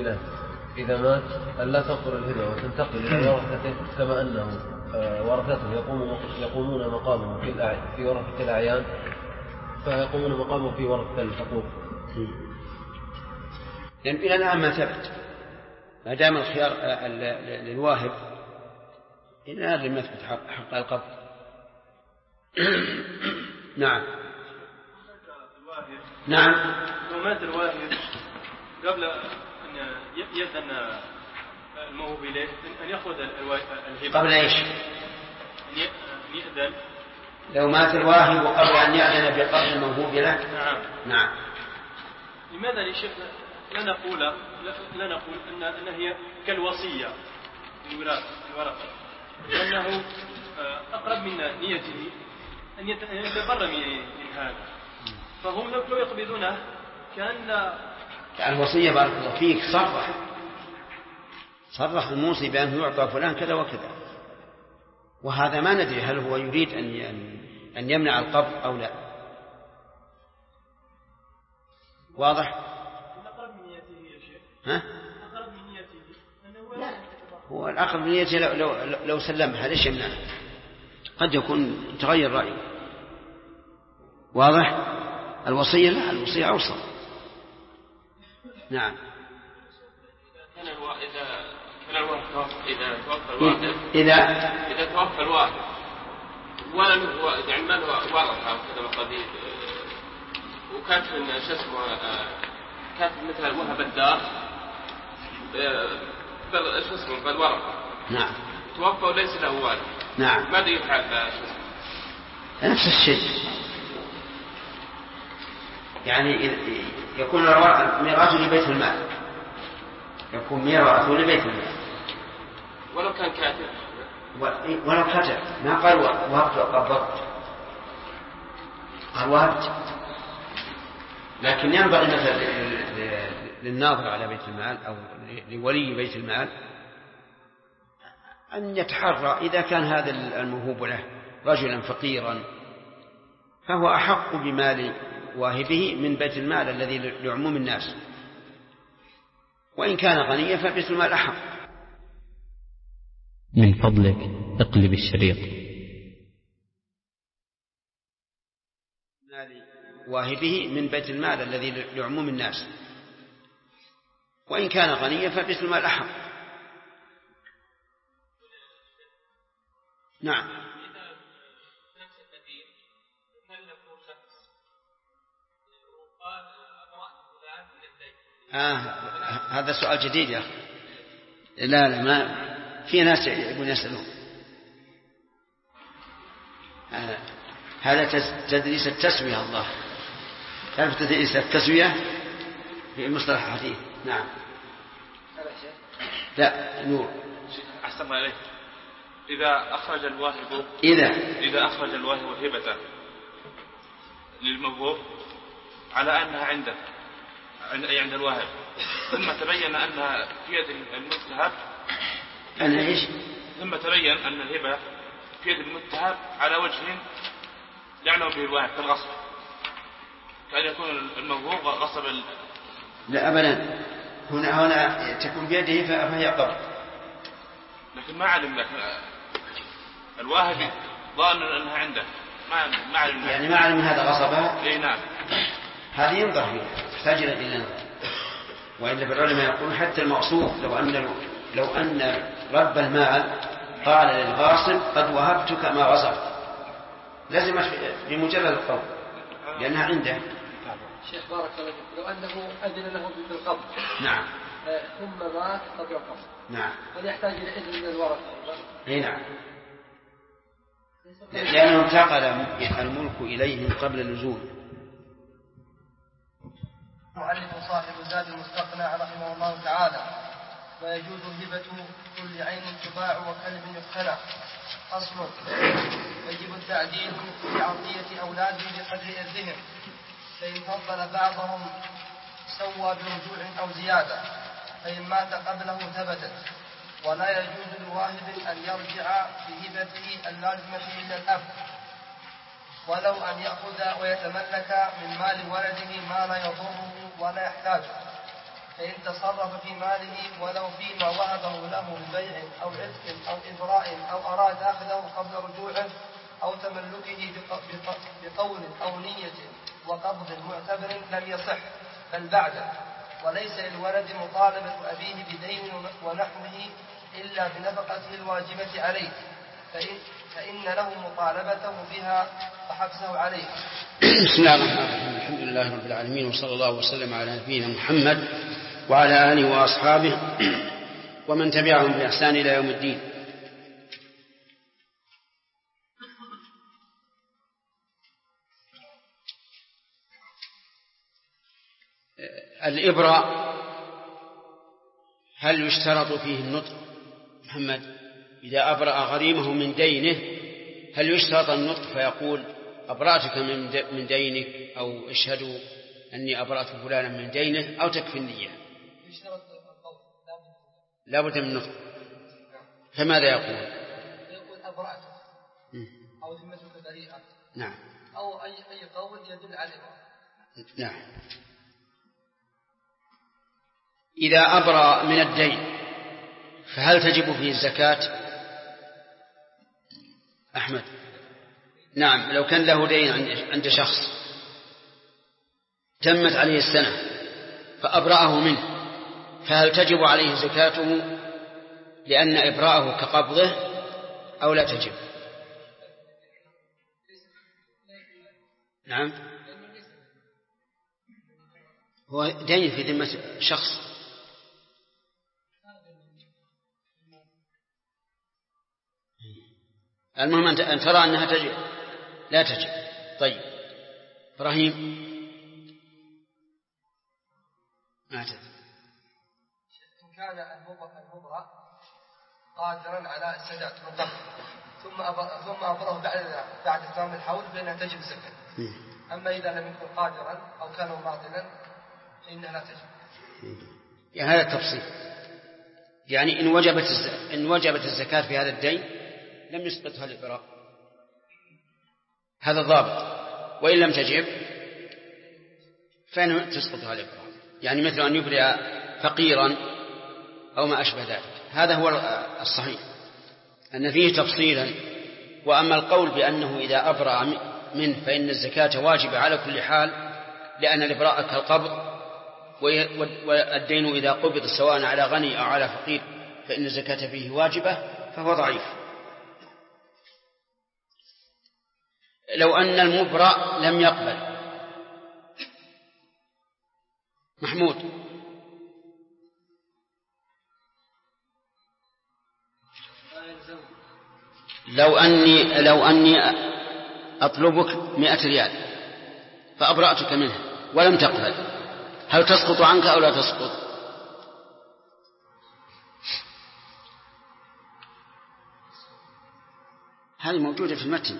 له إذا مات أن لا تنقل الهبة وتنتقل إلى ورثته، كما أنه ورثته يقومون مقامه في ورثة الأعيان، فيقومون مقامه في ورثة الحقوق. لأن إلى الآن ما ثبت، ما دام الخيار للواهب إلى الآن لم يثبت حق القبض. نعم. نعم. لو مات الواهب قبل أن يأذن الموهوب إليه أن يأخذ الهبة قبل إيش؟ أن يأذن. لو مات الواهب قبل أن يأذن بقبل الموهوب له. نعم. لماذا يا شيخ لا نقول أن هي كالوصية الوراثة، لأنه أقرب من نيته أن يتبرى من هذا، فهم لو يقبضونه كان الوصية بارك الله فيك صرح الموصي بأنه يعطى فلان كذا وكذا، وهذا ما ندري هل هو يريد أن يمنع القبض أو لا. واضح؟ ها؟ هو الأقرب من نيته لو سلمها ليش يمنعها؟ قد يكون تغير رأيه. واضح؟ الوصية لا، الوصية أوصى. نعم. إذا توفى الواحد وله يعني ما له ورثة كذا مقادير، وكانت كانت مثل وهب الدار بالورثة. نعم. توفى وليس له والد. نعم. ماذا يفعل؟ نفس الشيء، يعني يكون ميراثه لبيت المال، يكون ميراثه لبيت المال ولو كان كاتب، ولو كاتب ما قال وهبت وقبضت، قال وهبت. لكن ينبغي مثلا للناظر على بيت المال أو لولي بيت المال أن يتحرى إذا كان هذا الموهوب له رجلا فقيرا فهو أحق بمال واهبه من بيت المال الذي لعموم الناس، وإن كان غنيا فبيت المال أحق. من فضلك اقلب الشريط. مال واهبه من بيت المال الذي لعموم الناس، وإن كان غنيا فبيت المال أحق. نعم. هذا سؤال جديد يا أخي. لا ما في ناس يقولون يسألون. هذا تدريس التسوية. الله تعرف تدريس التسوية في المصطلح الحديث. نعم. لا نور. أحسن عليك. إذا أخرج الواهب هبته للموهوب على أنها عنده عند الواهب، ثم تبين أنها في يد المتهب، ثم تبين أن الهبة في يد المتهب على وجه يعلم به الواهب كالغصب، كأن يكون الموهوب غصب لا أبدا، هنا تكون بيده فهي قبض، لكن ما علم لك الواهب ظان أنها عنده، ما علم يعني ما علم هذا غصبها. إيه نعم. هذه ينظر فيها تحتاج إلى نظر. وإلا بالعلماء يقول حتى المغصوب لو أن رب المال قال للغاصب قد وهبتك ما غصبت لازم بمجرد القول لأنها عنده. شيخ بارك الله فيك، لو أنه أذن له بالقبض نعم ثم مات قبل القبض نعم هل يحتاج إلى إذن من الورثة؟ اي نعم، لأنه انتقل الملك إليهم قبل النزول. معلم صاحب زاد المستقنع رحمه الله تعالى: ويجوز هبة كل عين تباع وكلب يقتنع. أصل: يجب التعديل في عطية أولاده بقدر إرثهم، فإن فضل بعضهم سوى برجوع أو زيادة، فإن مات قبله ثبتت. ولا يجوز لواهب أن يرجع بهبته اللازمة إلى الأب، ولو أن يأخذ ويتملك من مال ولده ما لا يضره ولا يحتاجه، فإن تصرف في ماله ولو فيما وهبه له ببيع أو عتق أو إبراء أو أراد أخذه قبل رجوعه أو تملكه بقول أو نية وقبض معتبر لم يصح بل بعده، وليس للولد مطالبة أبيه بدين ونحوه إلا بنفقته الواجبة عليه، فإن له مطالبته بها وحبسه عليه. بسم الله الرحمن الرحيم. الحمد لله رب العالمين، وصلى الله وسلم على نبينا محمد وعلى آله وأصحابه ومن تبعهم بإحسان إلى يوم الدين. الإبراء هل يشترط فيه النطق؟ محمد، إذا أبرأ غريمه من دينه هل يشترط النطق فيقول أبرأتك من دينك أو اشهدوا أني أبرأت فلانا من دينه، أو تكفي النية؟ لا بد من النطق. فماذا يقول؟ يقول أبرأتك أو ذمتك بريئة. نعم. أو أي قول يدل على نعم. إذا أبرأ من الدين فهل تجب فيه الزكاة؟ أحمد. نعم، لو كان له دين عند شخص تمت عليه السنة فأبرأه منه، فهل تجب عليه زكاته لأن إبراءه كقبضه أو لا تجب؟ نعم، هو دين في ذمة شخص. المهم أن ترى أنها تجب لا تجب. طيب إبراهيم. إن كان المبرأ قادرا على السداد من قبل ثم أبرأه بعد تمام الحول فإنها تجب الزكاة. أما إذا لم يكن قادرا أو كان ماضلا فإنها لا تجب. يعني هذا التفصيل، يعني إن وجبت الزكاة في هذا الدين لم يسقطها الإبراء، هذا الضابط. وإن لم تجب فإنه تسقطها الإبراء، يعني مثل أن يبرئ فقيرا أو ما أشبه ذلك. هذا هو الصحيح أن فيه تفصيلا. وأما القول بأنه إذا أبرأ منه فإن الزكاة واجبة على كل حال لأن الإبراء كالقبض، والدين إذا قبض سواء على غني أو على فقير فإن الزكاة فيه واجبة، فهو ضعيف. لو أن المبرأ لم يقبل، محمود، لو أني أطلبك 100 ريال فأبرأتك منها ولم تقبل، هل تسقط عنك أو لا تسقط؟ هذه موجودة في المتن.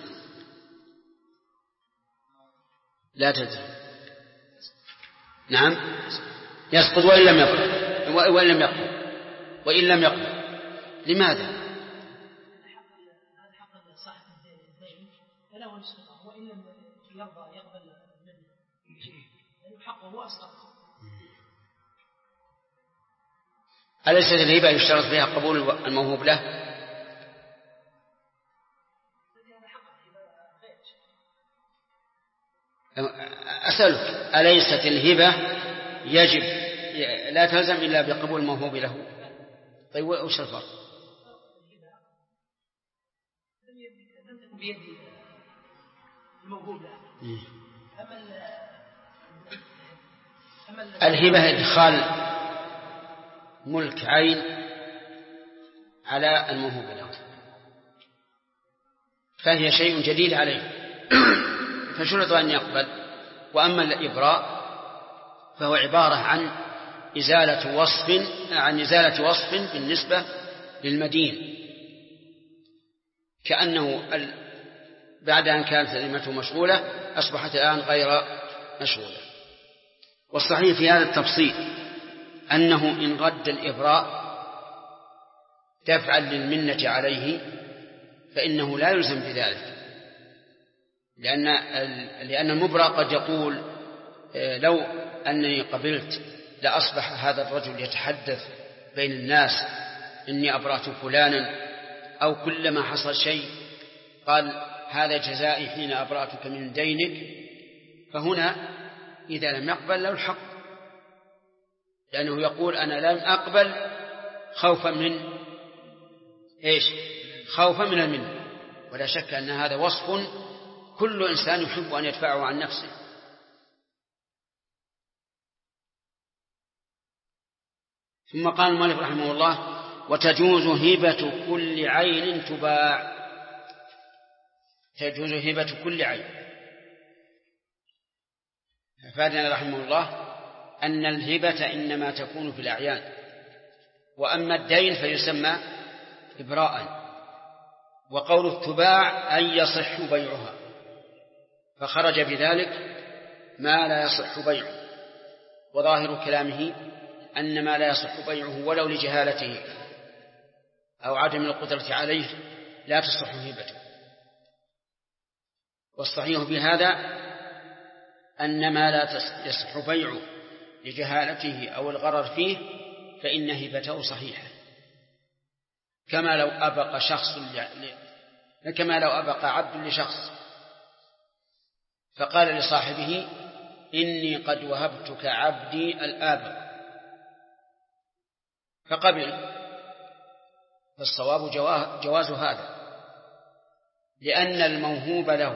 لا تدري. نعم يسقط وإن لم يقبل. وإن لم يقبل لماذا؟ هذا حق صاحب الدين فلا هو يسقطه، وإن لم يرضى يقبل منه حقه هو أسقطه. أليست الهبة يشترط فيها قبول الموهوب له؟ أسألك، أليست الهبة يجب لا تلزم إلا بقبول الموهوب له؟ طيب وش الفرق؟ لم تكن بيد الموهوب له. الهبة إدخال ملك عين على الموهوب له، فهي شيء جديد عليه فشرط أن يقبل. وأما الإبراء فهو عبارة عن إزالة وصف بالنسبة للمدين، كأنه بعد أن كانت ذمته مشغولة أصبحت الآن غير مشغولة. والصحيح في هذا التفصيل أنه إن رد الإبراء دفعا للمنة عليه فإنه لا يلزم بذلك، لأن المبرأ قد يقول لو أنني قبلت لأصبح هذا الرجل يتحدث بين الناس إني أبرأت فلانا، أو كلما حصل شيء قال هذا جزائي حين أبرأتك من دينك، فهنا إذا لم يقبل له الحق، لأنه يقول أنا لم أقبل خوفا من إيش؟ خوفا من المنة. ولا شك أن هذا وصف كل إنسان يحب أن يدفعه عن نفسه. ثم قال المؤلف رحمه الله: وتجوز هبة كل عين تباع. تجوز هبة كل عين. أفادنا رحمه الله أن الهبة إنما تكون في الأعيان، وأما الدين فيسمى إبراء. وقول تباع أي يصح بيعها، فخرج بذلك ما لا يصح بيعه. وظاهر كلامه أن ما لا يصح بيعه ولو لجهالته أو عدم القدرة عليه لا تصح هبته. والصحيح بهذا أن ما لا يصح بيعه لجهالته أو الغرر فيه فإن هبته صحيحة، كما لو أبق عبد لشخص فقال لصاحبه إني قد وهبتك عبدي الآبق، فقبل، فالصواب جواز هذا، لأن الموهوب له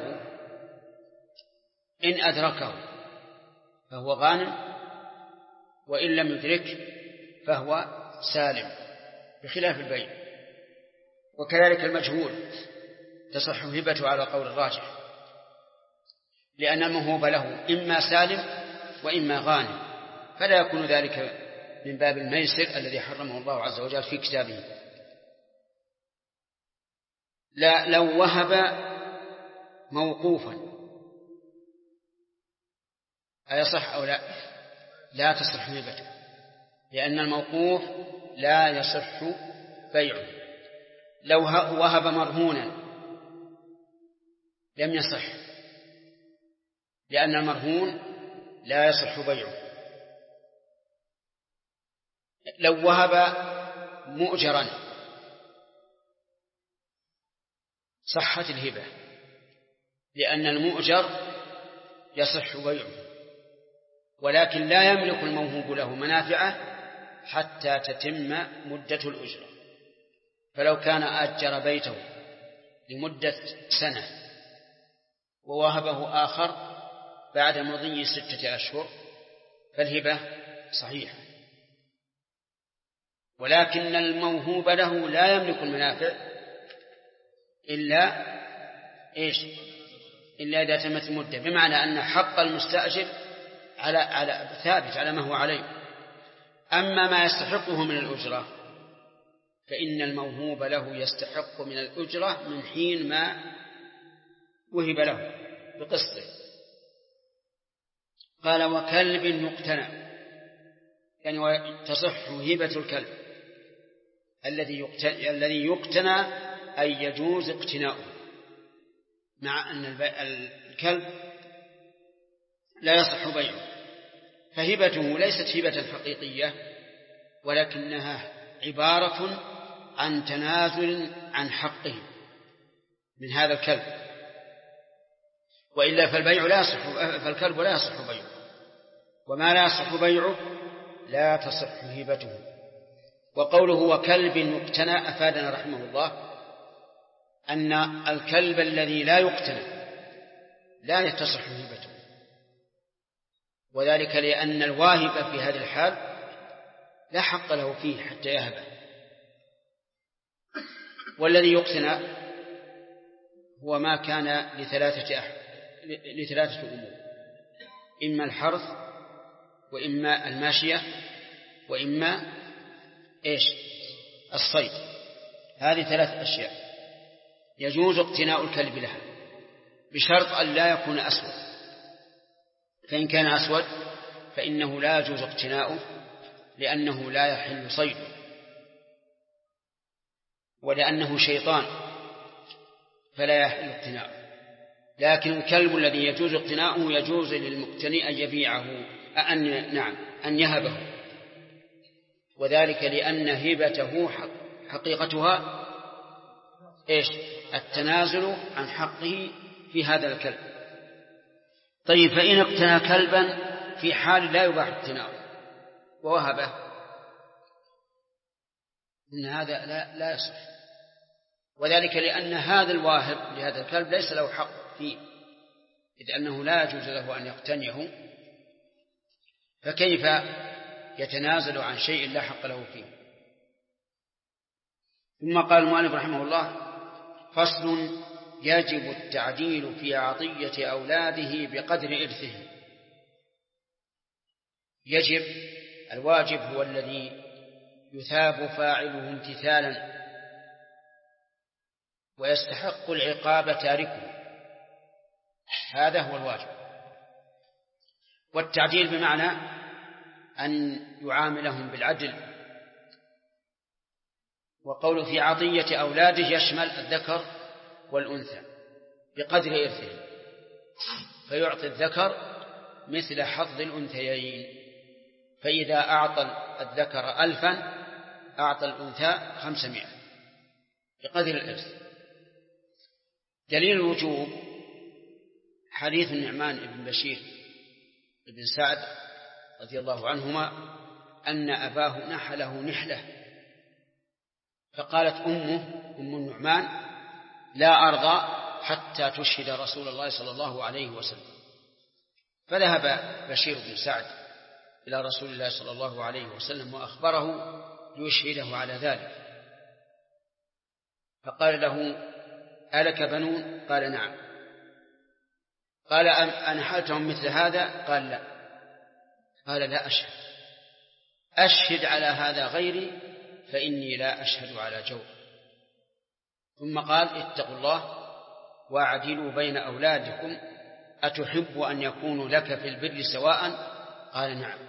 إن أدركه فهو غانم، وإن لم يدرك فهو سالم، بخلاف البيع. وكذلك المجهول تصح هبته على قول الراجح، لأن الموهوب له إما سالم وإما غانم، فلا يكون ذلك من باب الميسر الذي حرمه الله عز وجل في كتابه. لو وهب موقوفا أيصح أو لا؟ لا تصح هبته، لأن الموقوف لا يصح بيعه. لو وهب مرهونا لم يصح، لأن المرهون لا يصح بيعه. لو وهب مؤجرا صحت الهبة، لأن المؤجر يصح بيعه، ولكن لا يملك الموهوب له منافعه حتى تتم مدة الأجرة. فلو كان أجر بيته لمدة سنة ووهبه آخر بعد مضي 6 أشهر فالهبة صحيحة، ولكن الموهوب له لا يملك المنافع إلا إذا تمت المدة، بمعنى أن حق المستأجر ثابت على ما هو عليه. أما ما يستحقه من الأجرة فإن الموهوب له يستحق من الأجرة من حين ما وهب له بقسطه. قال: وكلب يقتنى، يعني تصح هبة الكلب الذي يقتنى، أي يجوز اقتناؤه، مع أن الكلب لا يصح بيعه، فهبته ليست هبة حقيقية، ولكنها عبارة عن تنازل عن حقه من هذا الكلب، وإلا فالكلب لا يصح بيعه، وما لا يصح بيعه لا تصح هبته. وقوله وكلب يقتنى أفادنا رحمه الله أن الكلب الذي لا يقتنى لا تصح هبته، وذلك لأن الواهب في هذه الحال لا حق له فيه حتى يهبه. والذي يقتنى هو ما كان لثلاثة أمور: إما الحرث، وإما الماشية، وإما الصيد. هذه 3 أشياء يجوز اقتناء الكلب لها، بشرط أن لا يكون أسود، فإن كان أسود فإنه لا يجوز اقتناؤه، لأنه لا يحل صيده، ولأنه شيطان فلا يحل اقتناؤه. لكن الكلب الذي يجوز اقتناؤه يجوز للمقتني أن يبيعه، أن يهبه وذلك لأن هبته حقيقتها إيش؟ التنازل عن حقه في هذا الكلب. طيب فإن اقتنى كلبا في حال لا يباح اقتناؤه ووهبه، إن هذا لا يصح، وذلك لأن هذا الواهب لهذا الكلب ليس له حق فيه، إذ أنه لا يجوز له أن يقتنيه، فكيف يتنازل عن شيء لا حق له فيه؟ ثم قال المؤلف رحمه الله: فصل: يجب التعديل في عطية أولاده بقدر إرثهم. يجب، الواجب هو الذي يثاب فاعله امتثالا ويستحق العقاب تاركه، هذا هو الواجب. والتعديل بمعنى أن يعاملهم بالعدل. وقوله في عطية أولاده يشمل الذكر والأنثى بقدر إرثهم، فيعطي الذكر مثل حظ الأنثيين، فإذا أعطى الذكر 1000 أعطى الأنثى 500 بقدر الإرث. دليل الوجوب حديث النعمان بن بشير بن سعد رضي الله عنهما أن أباه نحله نحلة، فقالت أم النعمان: لا أرضى حتى تشهد رسول الله صلى الله عليه وسلم. فذهب بشير بن سعد إلى رسول الله صلى الله عليه وسلم وأخبره ليشهده على ذلك، فقال له: ألك بنون؟ قال: نعم. قال: أنحلتهم مثل هذا؟ قال: لا. قال: لا أشهد، أشهد على هذا غيري فإني لا أشهد على جور. ثم قال: اتقوا الله واعدلوا بين أولادكم، أتحب أن يكونوا لك في البر سواء؟ قال: نعم.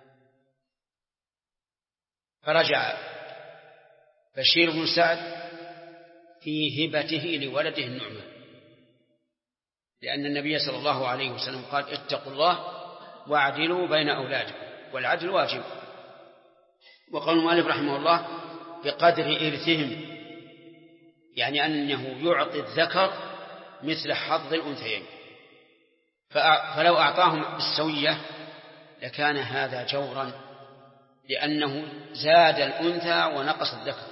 فرجع بشير بن سعد في هبته لولده النعمان، لأن النبي صلى الله عليه وسلم قال: اتقوا الله واعدلوا بين أولادكم، والعدل واجب. وقال المؤلف رحمه الله: بقدر إرثهم، يعني أنه يعطي الذكر مثل حظ الأنثيين، فلو أعطاهم بالسوية لكان هذا جورا، لأنه زاد الأنثى ونقص الذكر.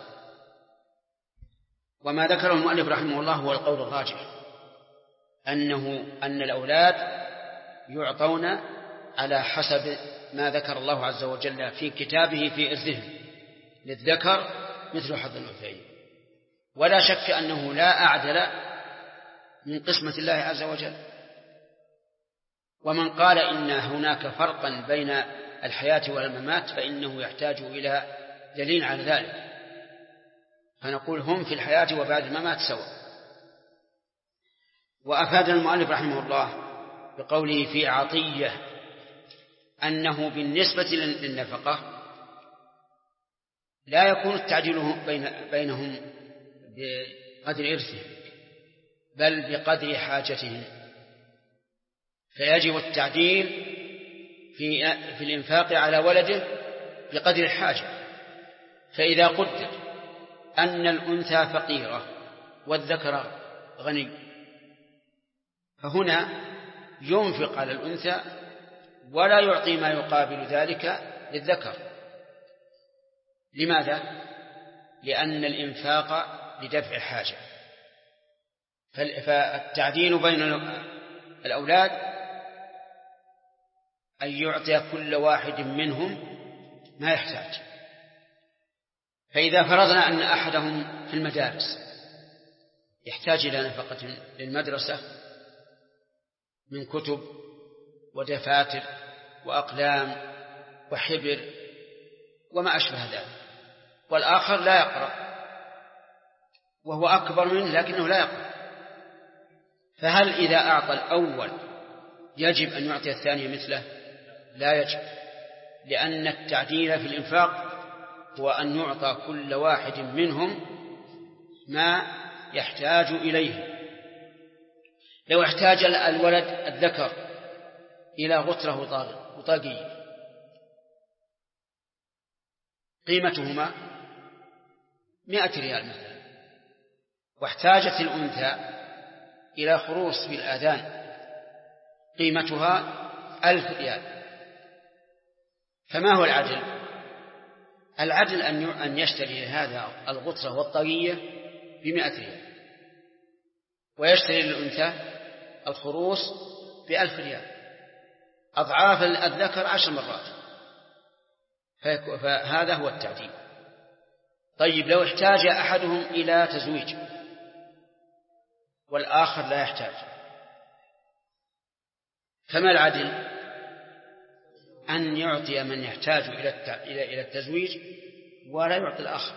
وما ذكره المؤلف رحمه الله هو القول الراجح، أن الأولاد يعطون على حسب ما ذكر الله عز وجل في كتابه في إرثهم، للذكر مثل حظ الأنثيين، ولا شك أنه لا أعدل من قسمة الله عز وجل. ومن قال إن هناك فرقا بين الحياة والممات فإنه يحتاج إلى دليل على ذلك، فنقول هم في الحياة وبعد الممات سواء. وأفاد المؤلف رحمه الله بقوله في عطية أنه بالنسبة للنفقة لا يكون التعديل بينهم بقدر إرثهم، بل بقدر حاجتهم، فيجب التعديل في الإنفاق على ولده بقدر الحاجة. فإذا قدر أن الأنثى فقيرة والذكر غني، فهنا ينفق على الأنثى ولا يعطي ما يقابل ذلك للذكر. لماذا؟ لأن الإنفاق لدفع حاجة، فالتعديل بين الأولاد أن يعطي كل واحد منهم ما يحتاج. فإذا فرضنا أن أحدهم في المدارس يحتاج إلى نفقة للمدرسة من كتب ودفاتر وأقلام وحبر وما أشبه ذلك، والآخر لا يقرأ وهو أكبر منه لكنه لا يقرأ، فهل إذا أعطى الأول يجب أن يعطي الثاني مثله؟ لا يجب، لأن التعديل في الإنفاق هو أن يعطى كل واحد منهم ما يحتاج إليه. لو احتاج الولد الذكر إلى غترة وطاقية قيمتهما 100 ريال مثلا، واحتاجت الأنثى إلى خروص في الآذان قيمتها 1000 ريال، فما هو العدل؟ العدل أن يشتري هذا الغطرة والطاقية ب100 ريال، ويشتري للأنثى الخروص ب1000 ريال، أضعاف الذكر 10 مرات، فهذا هو التعديل. طيب لو احتاج أحدهم إلى تزويج والآخر لا يحتاج، فما العدل؟ أن يعطي من يحتاج إلى التزويج ولا يعطي الآخر.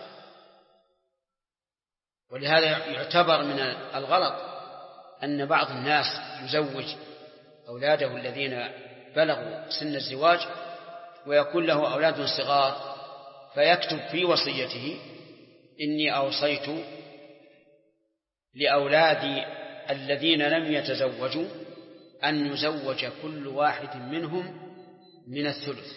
ولهذا يعتبر من الغلط أن بعض الناس يزوج أولاده الذين بلغوا سن الزواج ويكون له أولاد صغار، فيكتب في وصيته: إني أوصيت لأولادي الذين لم يتزوجوا أن يزوج كل واحد منهم من الثلث.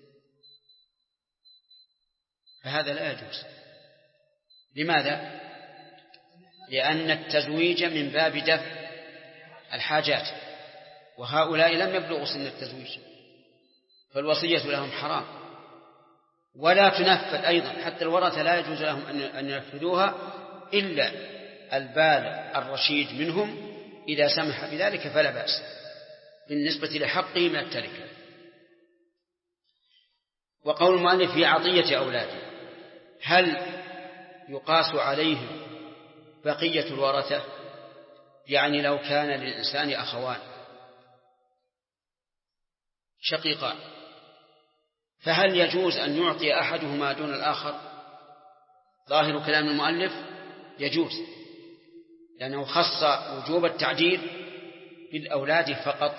فهذا لا يجوز. لماذا؟ لأن التزويج من باب دفع الحاجات، وهؤلاء لم يبلغوا سن التزويج، فالوصية لهم حرام ولا تنفذ أيضا. حتى الورثة لا يجوز لهم أن ينفذوها إلا البالغ الرشيد منهم، إذا سمح بذلك فلا بأس بالنسبة لحقه من التركة. وقول المؤلف في عطية أولاده، هل يقاس عليهم بقية الورثة؟ يعني لو كان للإنسان أخوان شقيقان، فهل يجوز أن يعطي أحدهما دون الآخر؟ ظاهر كلام المؤلف يجوز، لأنه خص وجوب التعديل بالأولاد فقط،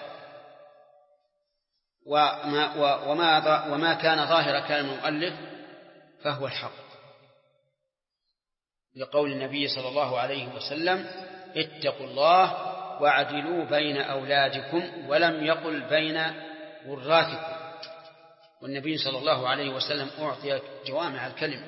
وما كان ظاهر كلام المؤلف فهو الحق، لقول النبي صلى الله عليه وسلم: اتقوا الله واعدلوا بين أولادكم، ولم يقل بين وراثكم. والنبي صلى الله عليه وسلم أعطي جوامع الكلم،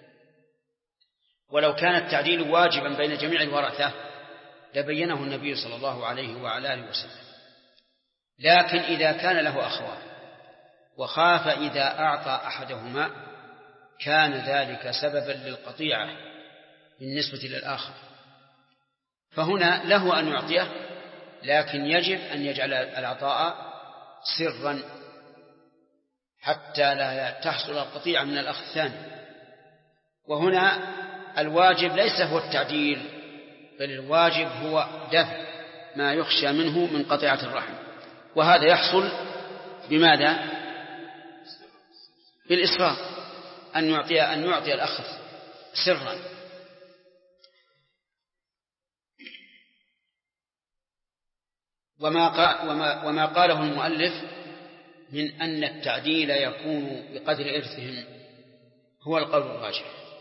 ولو كان التعديل واجبا بين جميع الورثة لبينه النبي صلى الله عليه وعلى آله وسلم. لكن إذا كان له أخوان وخاف إذا أعطى أحدهما كان ذلك سببا للقطيعة بالنسبة للآخر، فهنا له أن يعطيه، لكن يجب أن يجعل العطاء سرا حتى لا تحصل القطيعة من الأخ الثاني. وهنا الواجب ليس هو التعديل، بل الواجب هو دفع ما يخشى منه من قطيعة الرحم، وهذا يحصل بماذا؟ بالإسراء، أن يعطي الأخ سرا. وما قاله المؤلف من أن التعديل يكون بقدر إرثهم هو القول الراجح،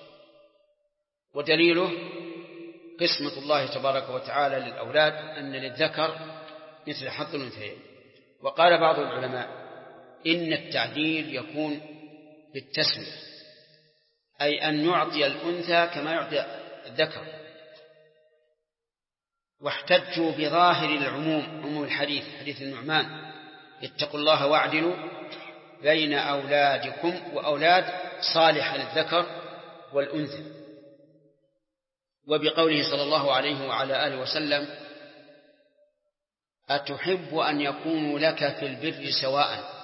ودليله قسمة الله تبارك وتعالى للأولاد أن للذكر مثل حظ الأنثيين. وقال بعض العلماء إن التعديل يكون بالتسوية، أي أن يعطي الأنثى كما يعطي الذكر، واحتجوا بظاهر العموم، عموم الحديث، حديث النعمان: اتقوا الله واعدلوا بين أولادكم، وأولاد صالح للذكر والأنثى. وبقوله صلى الله عليه وعلى آله وسلم: أتحب أن يكونوا لك في البر سواء،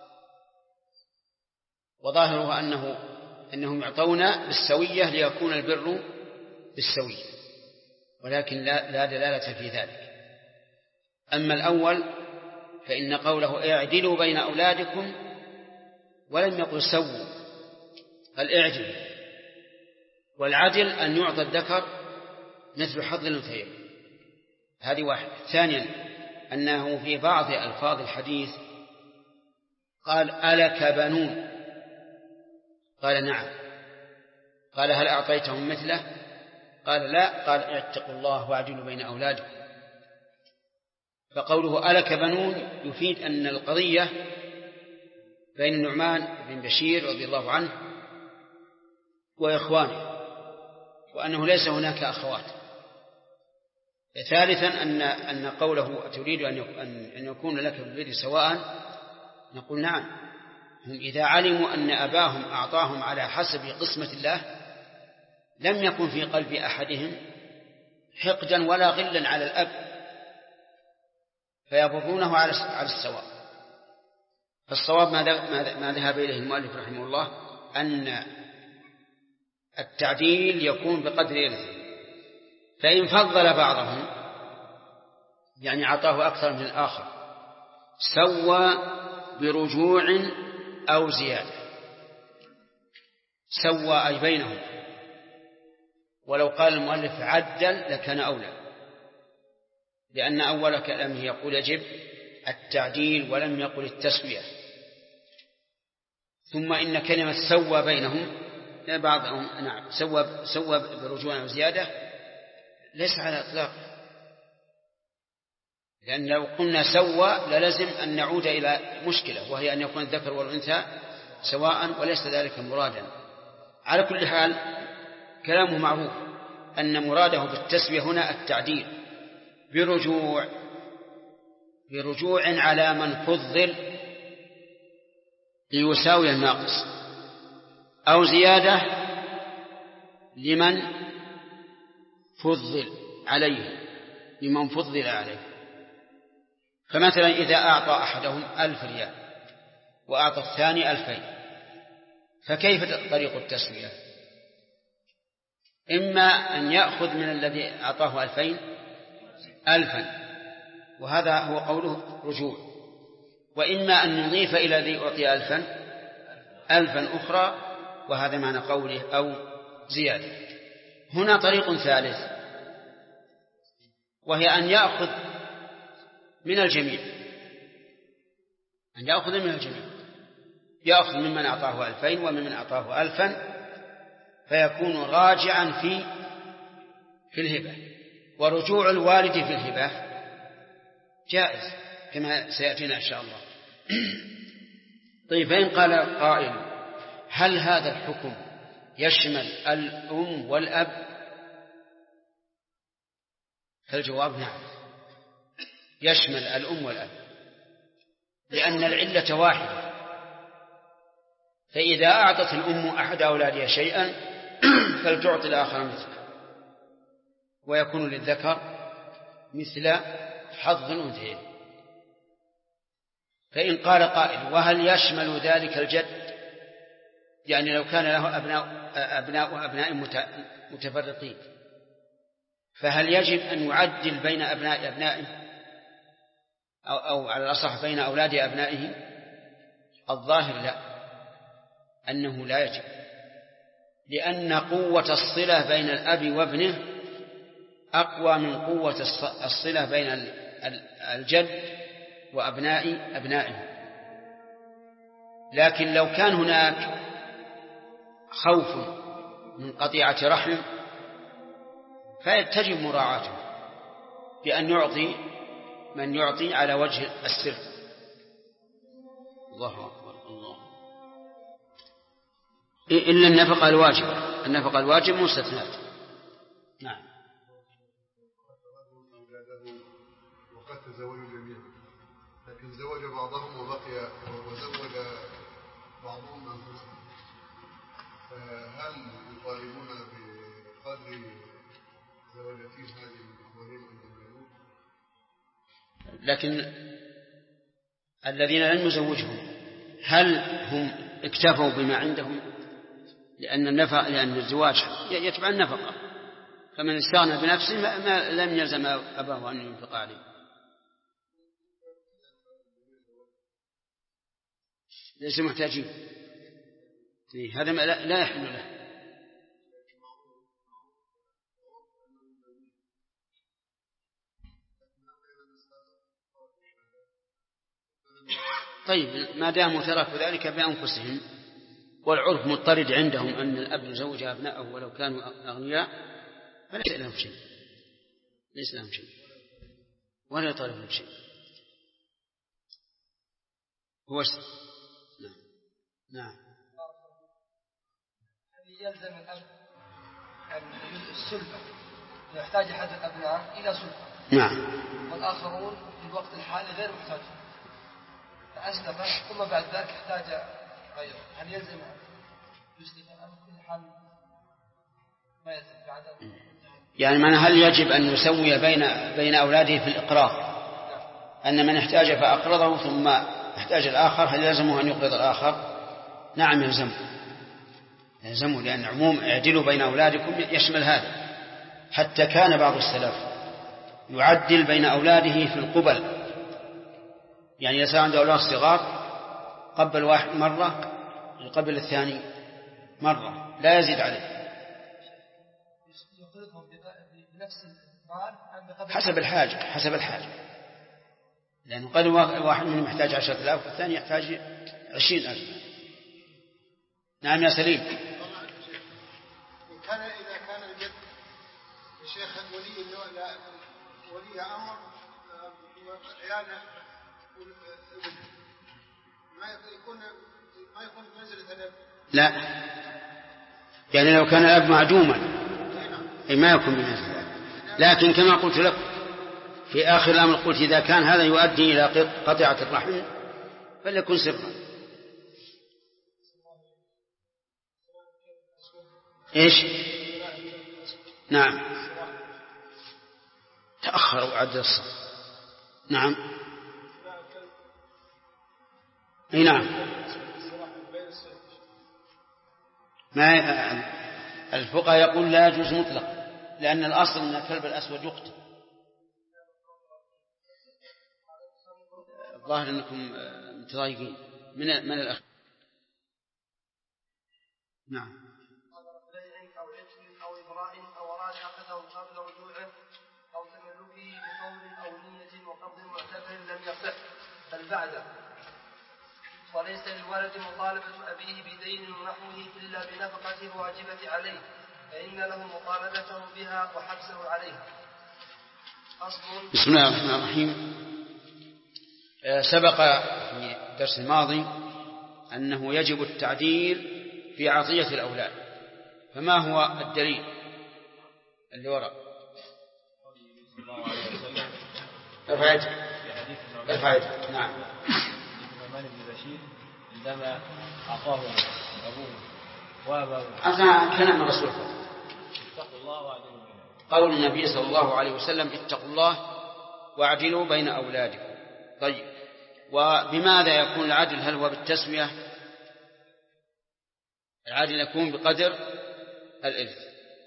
وظاهره أنهم يعطون بالسوية ليكون البر بالسوية، ولكن لا دلالة في ذلك. أما الأول فإن قوله اعدلوا بين أولادكم ولم يقل سووا، قال اعدلوا، والعدل أن يعطى الذكر مثل حظ الأنثيين. هذه واحد. ثانيا أنه في بعض ألفاظ الحديث قال: ألك بنون؟ قال: نعم. قال: هل أعطيتهم مثله؟ قال: لا. قال: اتقوا الله واعدلوا بين أولادكم. فقوله ألك بنون يفيد أن القضية بين النعمان بن بشير رضي الله عنه وإخوانه، وأنه ليس هناك أخوات. ثالثا أن قوله تريد أن يكون لك بالبر سواء، نقول نعم، هم إذا علموا أن أباهم أعطاهم على حسب قسمة الله لم يكن في قلب أحدهم حقدا ولا غلا على الأب، فيبرونه على السواء. فالصواب ما ذهب إليه المؤلف رحمه الله أن التعديل يكون بقدر إرثه، فإن فضل بعضهم يعني أعطاه أكثر من الآخر سوى برجوع أو زيادة، سوى أي بينهم. ولو قال المؤلف عدل لكان أولى، لأن أول كلامه يقول يجب التعديل ولم يقل التسوية. ثم إن كلمة سوى بينهم بعضهم نعم سوى برجوع أو زيادة ليس على إطلاق، لأن لو قلنا سوى للزم أن نعود إلى مشكلة، وهي أن يكون الذكر والأنثى سواء، وليس ذلك مرادا. على كل حال كلامه معروف أن مراده بالتسوية هنا التعديل برجوع على من فضل ليساوي الناقص، أو زيادة لمن فضل عليه. فمثلا إذا أعطى أحدهم 1000 ريال وأعطى الثاني 2000، فكيف طريق التسوية؟ إما أن يأخذ من الذي أعطاه 2000 1000، وهذا هو قوله رجوع، وإما أن نضيف إلى الذي أعطي 1000 أخرى، وهذا معنى قوله أو زيادة. هنا طريق ثالث، وهي أن يأخذ من الجميع، يأخذ ممن أعطاه 2000 وممن أعطاه 1000، فيكون راجعا في الهبة. ورجوع الوالد في الهبة جائز كما سيأتينا إن شاء الله. طيب، فإن قال قائل هل هذا الحكم يشمل الأم والأب؟ فالجواب نعم، يشمل الأم والأب، لأن العلة واحدة. فإذا أعطت الأم أحد أولادها شيئا فلتعطي الآخر مثله، ويكون للذكر مثل حظ الأنثيين. فإن قال قائل وهل يشمل ذلك الجد؟ يعني لو كان له أبناء متفرقين، فهل يجب أن يعدل بين أبنائه أو على الأصح بين أولاد أبنائه؟ الظاهر لا، أنه لا يجب، لأن قوة الصلة بين الأب وابنه أقوى من قوة الصلة بين الجد وأبناء أبنائه. لكن لو كان هناك خوف من قطيعة رحم فيتجب مراعاته بأن يعطي من يعطي على وجه السر. الله أكبر، الله. إلا النفقة الواجب مستثنات. نعم. وقد تزوجوا جميعا، لكن زوج بعضهم وبقي وزوج بعضهم أنفسهم، فهل يطالبون بقدر زوجتين هذه الأولين أم الأولين؟ لكن الذين لم يزوجهم هل هم اكتفوا بما عندهم؟ لأن الزواج يتبع النفقة، فمن استغنى بنفسه ما لم يلزم أباه أن ينفق عليه. ليس محتاجين، هذا لا يحل له. طيب، ما داموا تركوا ذلك بأنفسهم، والعرف مضطرد عندهم أن الأب يزوج أبنائه ولو كانوا أغنياء، فليس لهم شيء ولا يطالبهم شيء. هو نعم. هل يلزم الأب أن السلفة يحتاج أحد الأبناء إلى سلفة. نعم. والآخرون في الوقت الحالي غير محتاجين فأسلف ثم بعد ذلك احتاج غيره، هل يلزم يسلف الأب في كل حال ما يلزم بعد؟ يعني معنى هل يجب أن يسوي بين أولاده في الإقراض؟ أن من احتاج فأقرضه ثم احتاج الآخر هل يلزمه أن يقرض الآخر؟ نعم يلزمه لأن عموم اعدلوا بين أولادكم يشمل هذا. حتى كان بعض السلف يعدل بين أولاده في القبل، يعني إذا عنده أولاد صغار قبل واحد مرة يقبل الثاني مرة لا يزيد عليه حسب الحاجة لأنه قد واحد منهم يحتاج 10,000 والثاني يحتاج 20,000. نعم يا سليم. إذا كان الجد الشيخ ولي أمر عياله ما يكون بمنزلة الأب. لا يعني لو كان الأب معدوما ما يكون بمنزلة، لكن كما قلت لك في آخر الأمر قلت إذا كان هذا يؤدي إلى قطيعة الرحم فليكن سرا. إيش؟ نعم تأخر وعد الصف. نعم نعم ما الفقهاء يقول لا يجوز مطلق لأن الأصل أن الكلب الأسود يقتل. الظاهر أنكم متضايقين من الأخ. نعم أو عتق أو إبراء أو أراد عقده قبل رجوعه أو تملكه بقول أو نية وقبض معتبر لم يصح بل بعده. وليس للولد مطالبة أبيه بدين ونحوه إلا بنفقة الواجبة عليه فإن له مطالبته بها وحبسه عليها. بسم الله الرحمن الرحيم. سبق في الدرس الماضي أنه يجب التعديل في عطية الأولاد، فما هو الدليل اللي وراء؟ الفائدة. نعم. النعمان بن بشير عندما أعطاه أبوه وأبوه كلام الرسول اتقوا الله واعدلوا بينهم. قول النبي صلى الله عليه وسلم اتقوا الله واعدلوا بين أولادكم. طيب وبماذا يكون العدل؟ هل هو بالتسوية؟ العدل يكون بقدر الإرث.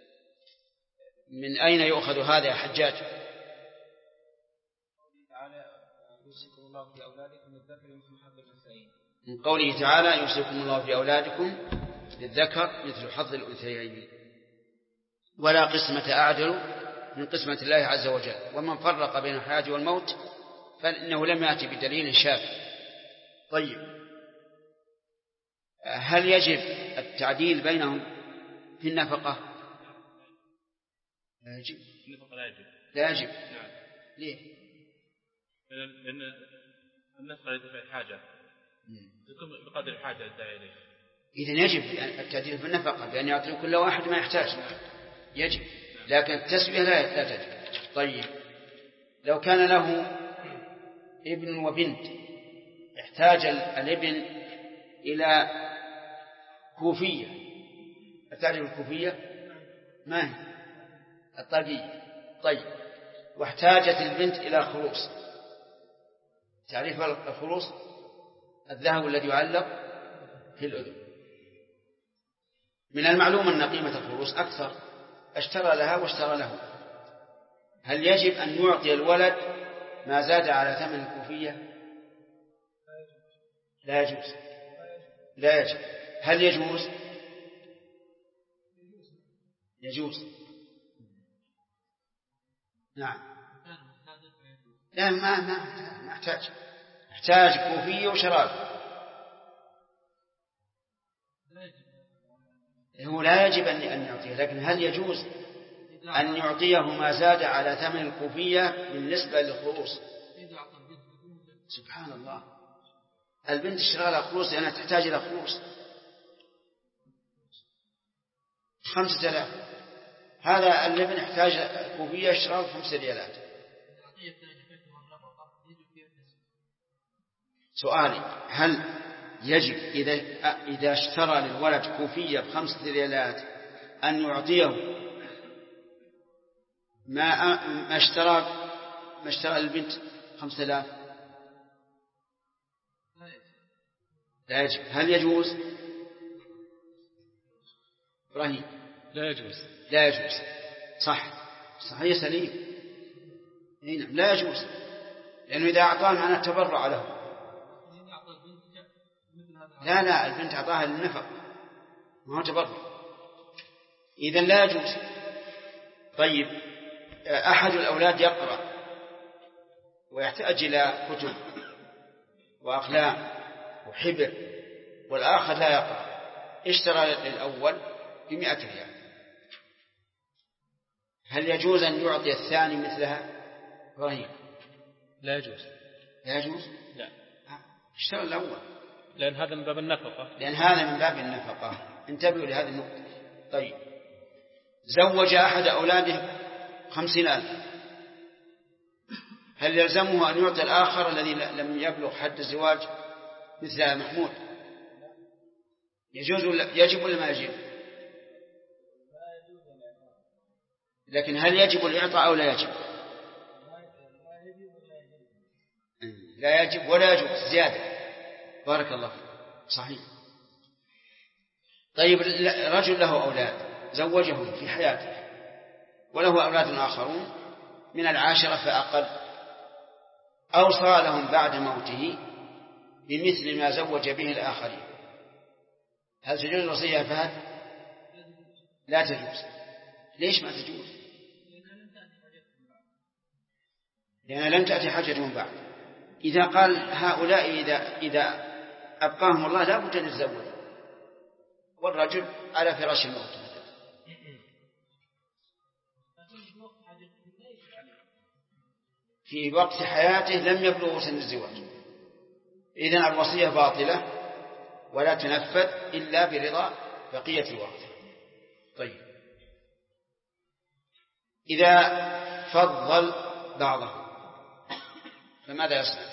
من أين يؤخذ هذا يا حجاج؟ من قوله تعالى يوصيكم الله في أولادكم للذكر مثل حظ الأنثيين ولا قسمة أعدل من قسمة الله عز وجل. ومن فرق بين الحياة والموت فإنه لم يأتي بدليل شافع. طيب هل يجب التعديل بينهم في النفقة؟ لا يجب. لا يجب. نعم. ليه؟ لأن النفقة لدفع الحاجة تكون بقدر الحاجة الداعي إليه. إذن يجب التعديل في النفقة بأن يعطي كل واحد ما يحتاج. يجب، لكن التسوية لا تجب. طيب لو كان له ابن وبنت احتاج الابن إلى كوفية، تعرف الكوفية ما هي؟ الطاقية. طيب واحتاجت البنت إلى خروص، تعرف الخروص؟ الذهب الذي يعلق في الأذن. من المعلوم أن قيمة الخروص أكثر، اشترى لها واشترى له. هل يجب أن يعطي الولد ما زاد على ثمن الكوفية؟ لا يجوز. لا يجب. هل يجوز؟ يجوز. نعم. لا ما احتاج كوفية وشراب. هو لا يجب أن يعطيه، لكن هل يجوز أن يعطيه ما زاد على ثمن الكوفية بالنسبة للخروص؟ سبحان الله. البنت اشترى لها خروص لأنها تحتاج إلى خروص. 5000. هذا اللبن يحتاج كوفية يشترى 5 ريالات. سؤالي هل يجب إذا اشترى للولد كوفية ب5 ريالات أن يعطيه ما اشترى للبنت 5000؟ لا يجب. هل يجوز؟ إبراهيم لا يجوز. لا يجوز. صحيح سليم. نعم لا يجوز، لأنه إذا أعطاه معناه تبرع له. لا البنت أعطاها للنفق ما هو تبرع، إذن لا يجوز. طيب أحد الأولاد يقرأ ويحتاج إلى كتب وأقلام وحبر والآخر لا يقرأ، اشترى للأول ب100 ريال، هل يجوز أن يعطي الثاني مثلها؟ إبراهيم لا يجوز. لا يجوز؟ لا. اشترى الأول لأن هذا من باب النفقة. انتبهوا لهذه النقطة. طيب زوج أحد أولاده 50,000، هل يلزمه أن يعطي الآخر الذي لم يبلغ حد الزواج مثل محمود؟ يجب ولا ما يجب؟ لكن هل يجب الإعطاء أو لا يجب؟ لا يجب ولا يجب زيادة. بارك الله فيك. صحيح. طيب رجل له أولاد زوجهم في حياته وله أولاد آخرون من 10 فأقل، أوصى لهم بعد موته بمثل ما زوج به الآخرين، هل تجوز الوصية فهد؟ لا تجوز. ليش ما تجوز؟ لأن لم تأتي حاجتهم بعد. إذا قال هؤلاء إذا أبقاهم الله لا بد أن يتزوج، والرجل على فراش الموت في وقت حياته لم يبلغ سن الزواج، إذن الوصية باطلة ولا تنفذ إلا برضا بقية الوقت. طيب إذا فضل بعضه فماذا يصنع؟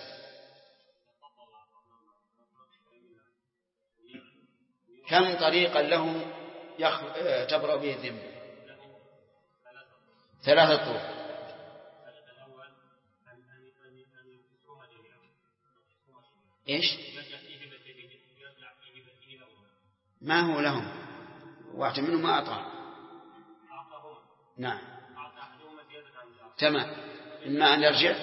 كم طريقا له تبرأ به الذمة؟ 3 طرق. إيش؟ ما هو لهم؟ واحد منهم ما أعطاه. نعم تمام. إما أن يرجع.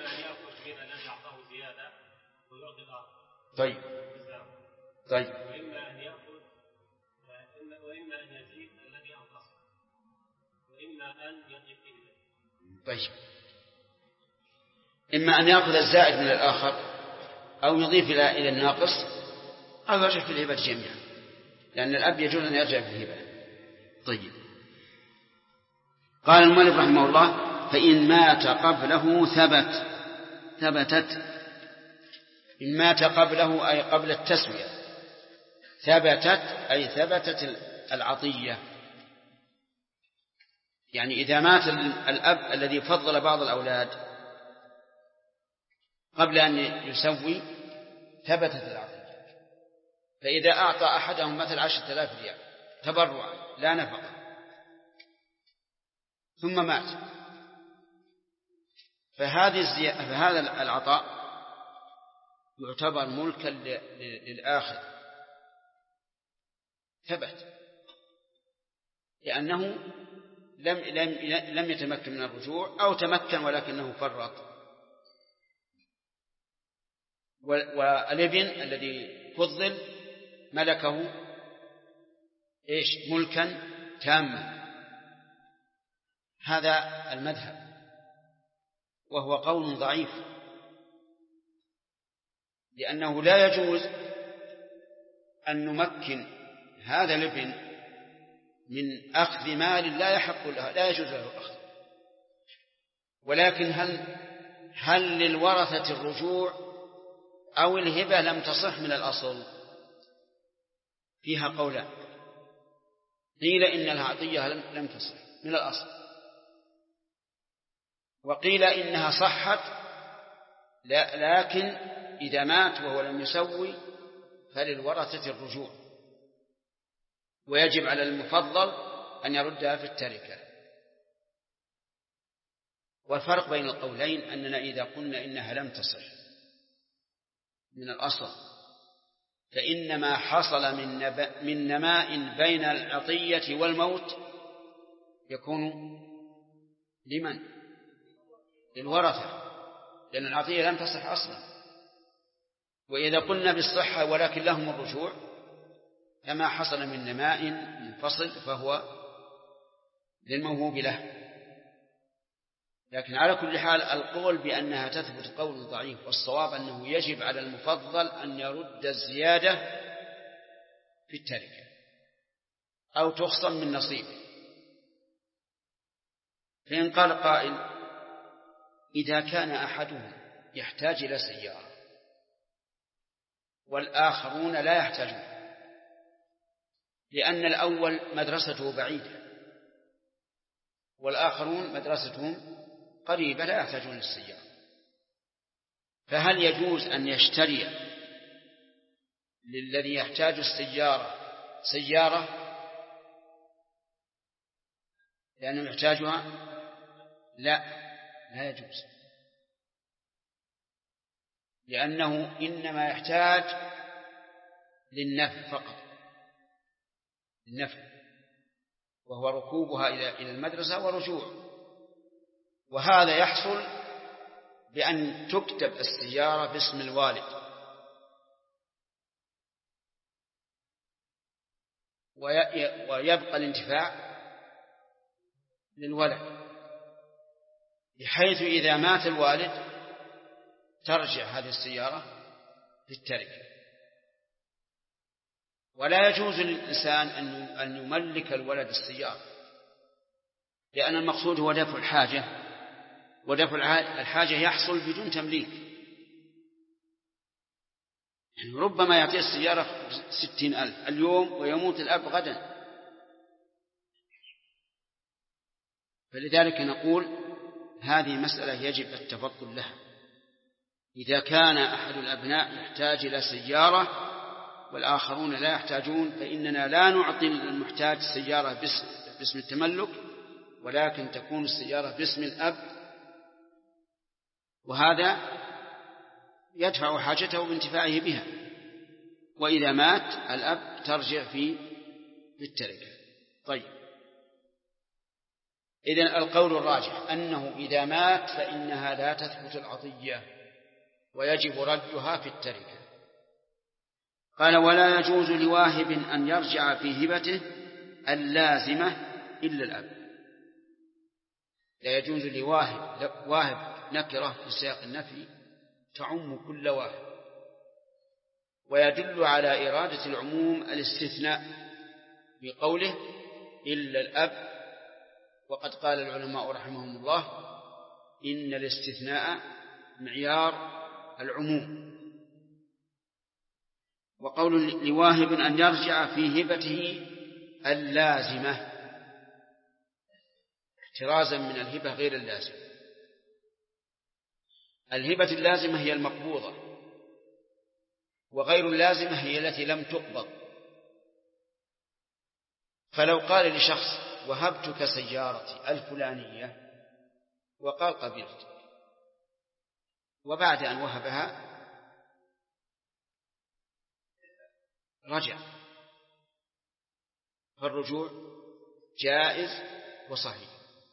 طيب وإما أن يأخذ وإما أن يزيد الذي أنقصه وإما أن يضيف إليه. طيب إما أن يأخذ الزائد من الآخر أو يضيف إلى الناقص أو يرجع في الهبة جميعا، لأن الأب يجوز أن يرجع في الهبة. طيب قال المؤلف رحمه الله فإن مات قبله ثبتت. إن مات قبله أي قبل التسوية، ثبتت أي ثبتت العطية. يعني إذا مات الأب الذي فضل بعض الأولاد قبل أن يسوي ثبتت العطية. فإذا أعطى أحدهم مثل 10,000 ريال تبرعا لا نفقة ثم مات، فهذا العطاء يعتبر ملكا للآخر، ثبت، لأنه لم يتمكن من الرجوع أو تمكن ولكنه فرط. والابن الذي فضل ملكه إيش؟ ملكا تاما. هذا المذهب وهو قول ضعيف، لأنه لا يجوز أن نمكن هذا الابن من أخذ مال لا يحق له، لا يجوز له الأخذ. ولكن هل للورثة الرجوع أو الهبة لم تصح من الأصل؟ فيها قولان. قيل إن العطية لم تصح من الأصل، وقيل إنها صحت لكن إذا مات وهو لم يسوي فللورثة الرجوع، ويجب على المفضل أن يردها في التركة. والفرق بين القولين أننا إذا قلنا إنها لم تصح من الأصل فإن ما حصل من نماء بين العطية والموت يكون لمن؟ للورثة، لأن العطية لم تصح أصلا. وإذا قلنا بالصحة ولكن لهم الرجوع فما حصل من نماء منفصل فهو للموهوب له. لكن على كل حال القول بأنها تثبت قول ضعيف، والصواب أنه يجب على المفضل أن يرد الزيادة في التركة أو تخصم من نصيبه. فإن قال قائل إذا كان أحدهم يحتاج إلى سيارة والآخرون لا يحتاجون، لأن الأول مدرسته بعيدة والآخرون مدرستهم قريبة لا يحتاجون للسيارة، فهل يجوز أن يشتري للذي يحتاج السيارة سيارة لأنه يحتاجها؟ لا يجوز، لأنه إنما يحتاج للنفع فقط، للنفع، وهو ركوبها إلى المدرسة ورجوع. وهذا يحصل بأن تكتب السيارة باسم الوالد ويبقى الانتفاع للولد، بحيث إذا مات الوالد ترجع هذه السيارة للتركة. ولا يجوز للإنسان أن يملك الولد السيارة، لأن المقصود هو دفع الحاجة، ودفع الحاجة يحصل بدون تمليك. يعني ربما يعطيه السيارة 60,000 اليوم ويموت الأب غدا. فلذلك نقول هذه مسألة يجب التفضل لها. إذا كان أحد الأبناء يحتاج إلى سيارة والآخرون لا يحتاجون فإننا لا نعطي المحتاج السيارة باسم التملك، ولكن تكون السيارة باسم الأب، وهذا يدفع حاجته بانتفاعه بها. وإذا مات الأب ترجع في التركة. طيب، إذن القول الراجح أنه إذا مات فإنها لا تثبت العطية ويجب ردها في التركة. قال ولا يجوز لواهب أن يرجع في هبته اللازمة إلا الأب. لا يجوز لواهب، واهب نكرة في سياق النفي تعم كل واهب، ويدل على إرادة العموم الاستثناء بقوله إلا الأب. وقد قال العلماء رحمهم الله إن الاستثناء معيار العموم. وقول لواهب أن يرجع في هبته اللازمة احترازا من الهبة غير اللازمة. الهبة اللازمة هي المقبوضة، وغير اللازمة هي التي لم تقبض. فلو قال لشخص وهبتك سيارتي الفلانية وقال قبلت، وبعد أن وهبها رجع، فالرجوع جائز وصحيح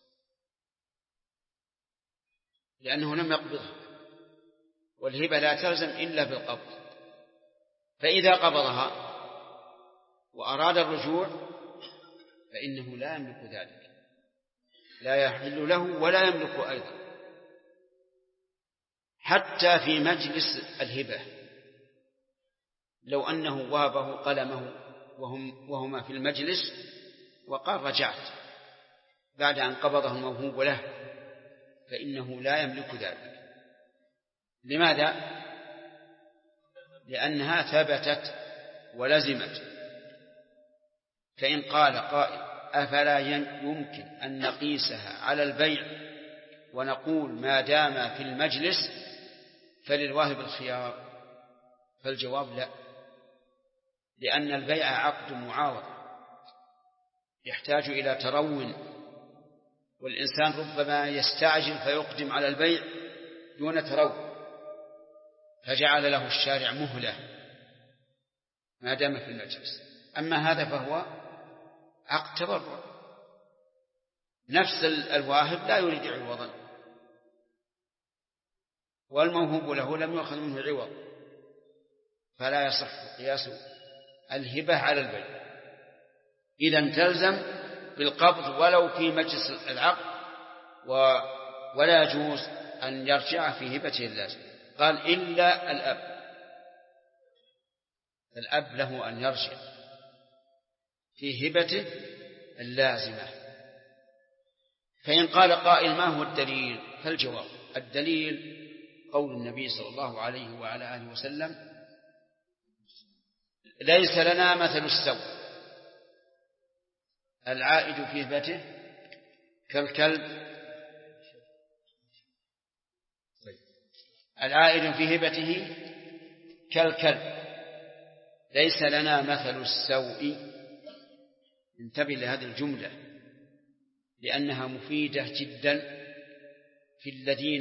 لأنه لم يقبضها، والهبة لا تلزم إلا بالقبض. فإذا قبضها وأراد الرجوع فإنه لا يملك ذلك، لا يحل له ولا يملك أيضا، حتى في مجلس الهبة. لو أنه وهبه قلمه وهما في المجلس وقال رجعت بعد أن قبضه الموهوب له فإنه لا يملك ذلك. لماذا؟ لأنها ثبتت ولزمت، فإن قال قائل أفلا يمكن أن نقيسها على البيع ونقول ما دام في المجلس فللواهب الخيار؟ فالجواب لا، لأن البيع عقد معاوضة يحتاج إلى ترون، والإنسان ربما يستعجل فيقدم على البيع دون ترون، فجعل له الشارع مهلة ما دام في المجلس. أما هذا فهو عقد تبرع، نفس الواهب لا يريد عوضا، والموهوب له لم يؤخذ منه عوض، فلا يصح قياس الهبة على البيع. إذن تلزم بالقبض ولو في مجلس العقد، ولا يجوز أن يرجع في هبته اللازم. قال إلا الأب له أن يرجع في هبته اللازمة. فإن قال قائل ما هو الدليل؟ فالجواب الدليل قول النبي صلى الله عليه وعلى آله وسلم ليس لنا مثل السوء العائد في هبته كالكلب، العائد في هبته كالكلب، ليس لنا مثل السوء. انتبه لهذه الجملة لأنها مفيدة جدا في الذين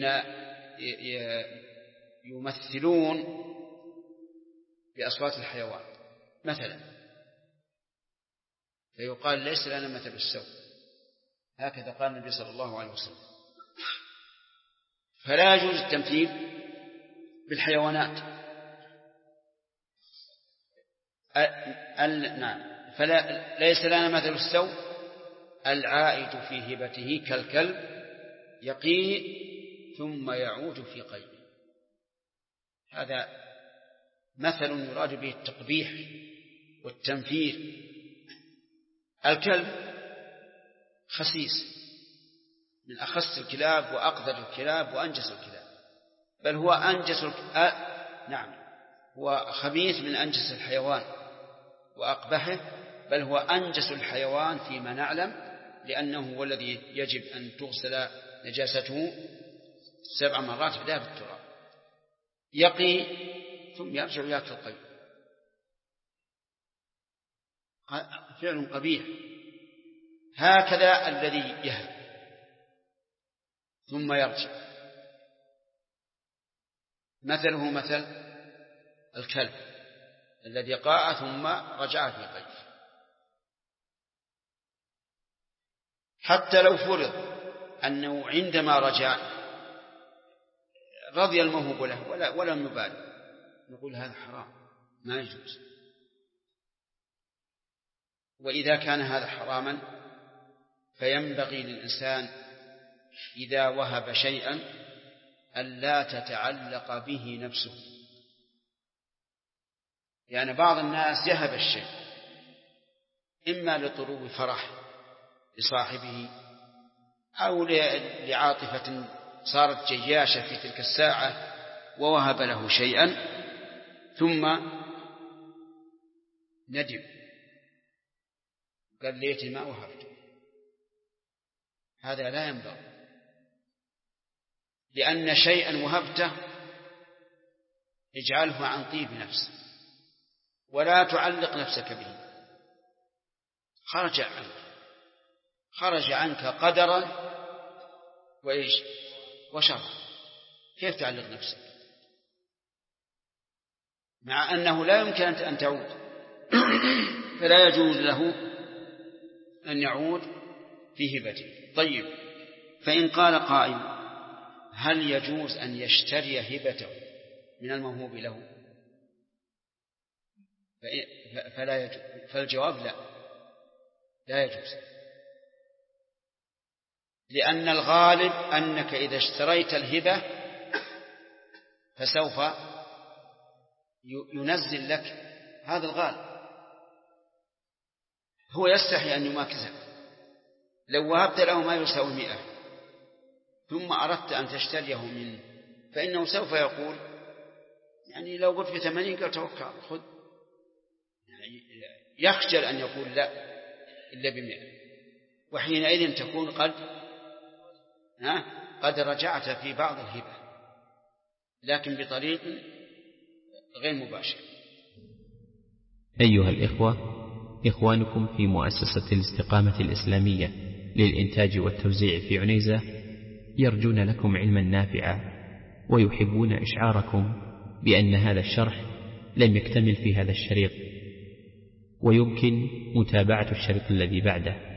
يمثلون بأصوات الحيوان مثلا، فيقال ليس لنا مثل السوء، هكذا قال النبي صلى الله عليه وسلم. فلا يجوز التمثيل بالحيوانات. نعم، ليس لنا مثل السوء العائد في هبته كالكلب يقيه ثم يعود في قيده. هذا مثل يراد به التقبيح والتنفير. الكلب خسيس، من أخس الكلاب وأقذر الكلاب وأنجس الكلاب، بل هو نعم، هو خبيث من أنجس الحيوان وأقبحه، بل هو أنجس الحيوان فيما نعلم، لأنه هو الذي يجب أن تغسل نجاسته 7 مرات بداية بالتراب، يقي ثم يرجع يأكل القيد. فعل قبيح. هكذا الذي يهب ثم يرجع مثله مثل الكلب الذي قاء ثم رجع في قيد. حتى لو فرض أنه عندما رجع رضي الموهوب له ولم يبالي، نقول هذا حرام ما يجوز. وإذا كان هذا حراما فينبغي للإنسان إذا وهب شيئا ألا تتعلق به نفسه. يعني بعض الناس يهب الشيء إما لطلوب فرح لصاحبه أو لعاطفة صارت جياشة في تلك الساعة ووهب له شيئا ثم ندم قال ليتني ما وهبته. هذا لا ينبغي، لأن شيئا وهبته اجعله عن طيب نفس ولا تعلق نفسك به. خرج عنك قدرا وإيش وشرا، كيف تعلق نفسك مع أنه لا يمكن أن تعود؟ فلا يجوز له أن يعود في هبته. طيب، فإن قال قائل هل يجوز أن يشتري هبته من الموهوب له؟ فلا يجوز. فالجواب لا يجوز، لأن الغالب أنك إذا اشتريت الهبة فسوف ينزل لك، هذا الغالب. هو يستحي أن يماكسك. لو وهبت له ما يساوي 100 ثم أردت أن تشتريه منه فإنه سوف يقول يعني لو قلت ب80 قال توكل خذ، يعني يخجل أن يقول لا، إلا ب100، وحينئذ تكون قد رجعت في بعض الهبة، لكن بطريق غير مباشر. أيها الإخوة، إخوانكم في مؤسسة الاستقامة الإسلامية للإنتاج والتوزيع في عنيزة يرجون لكم علما نافعا، ويحبون إشعاركم بأن هذا الشرح لم يكتمل في هذا الشريط، ويمكن متابعة الشريط الذي بعده.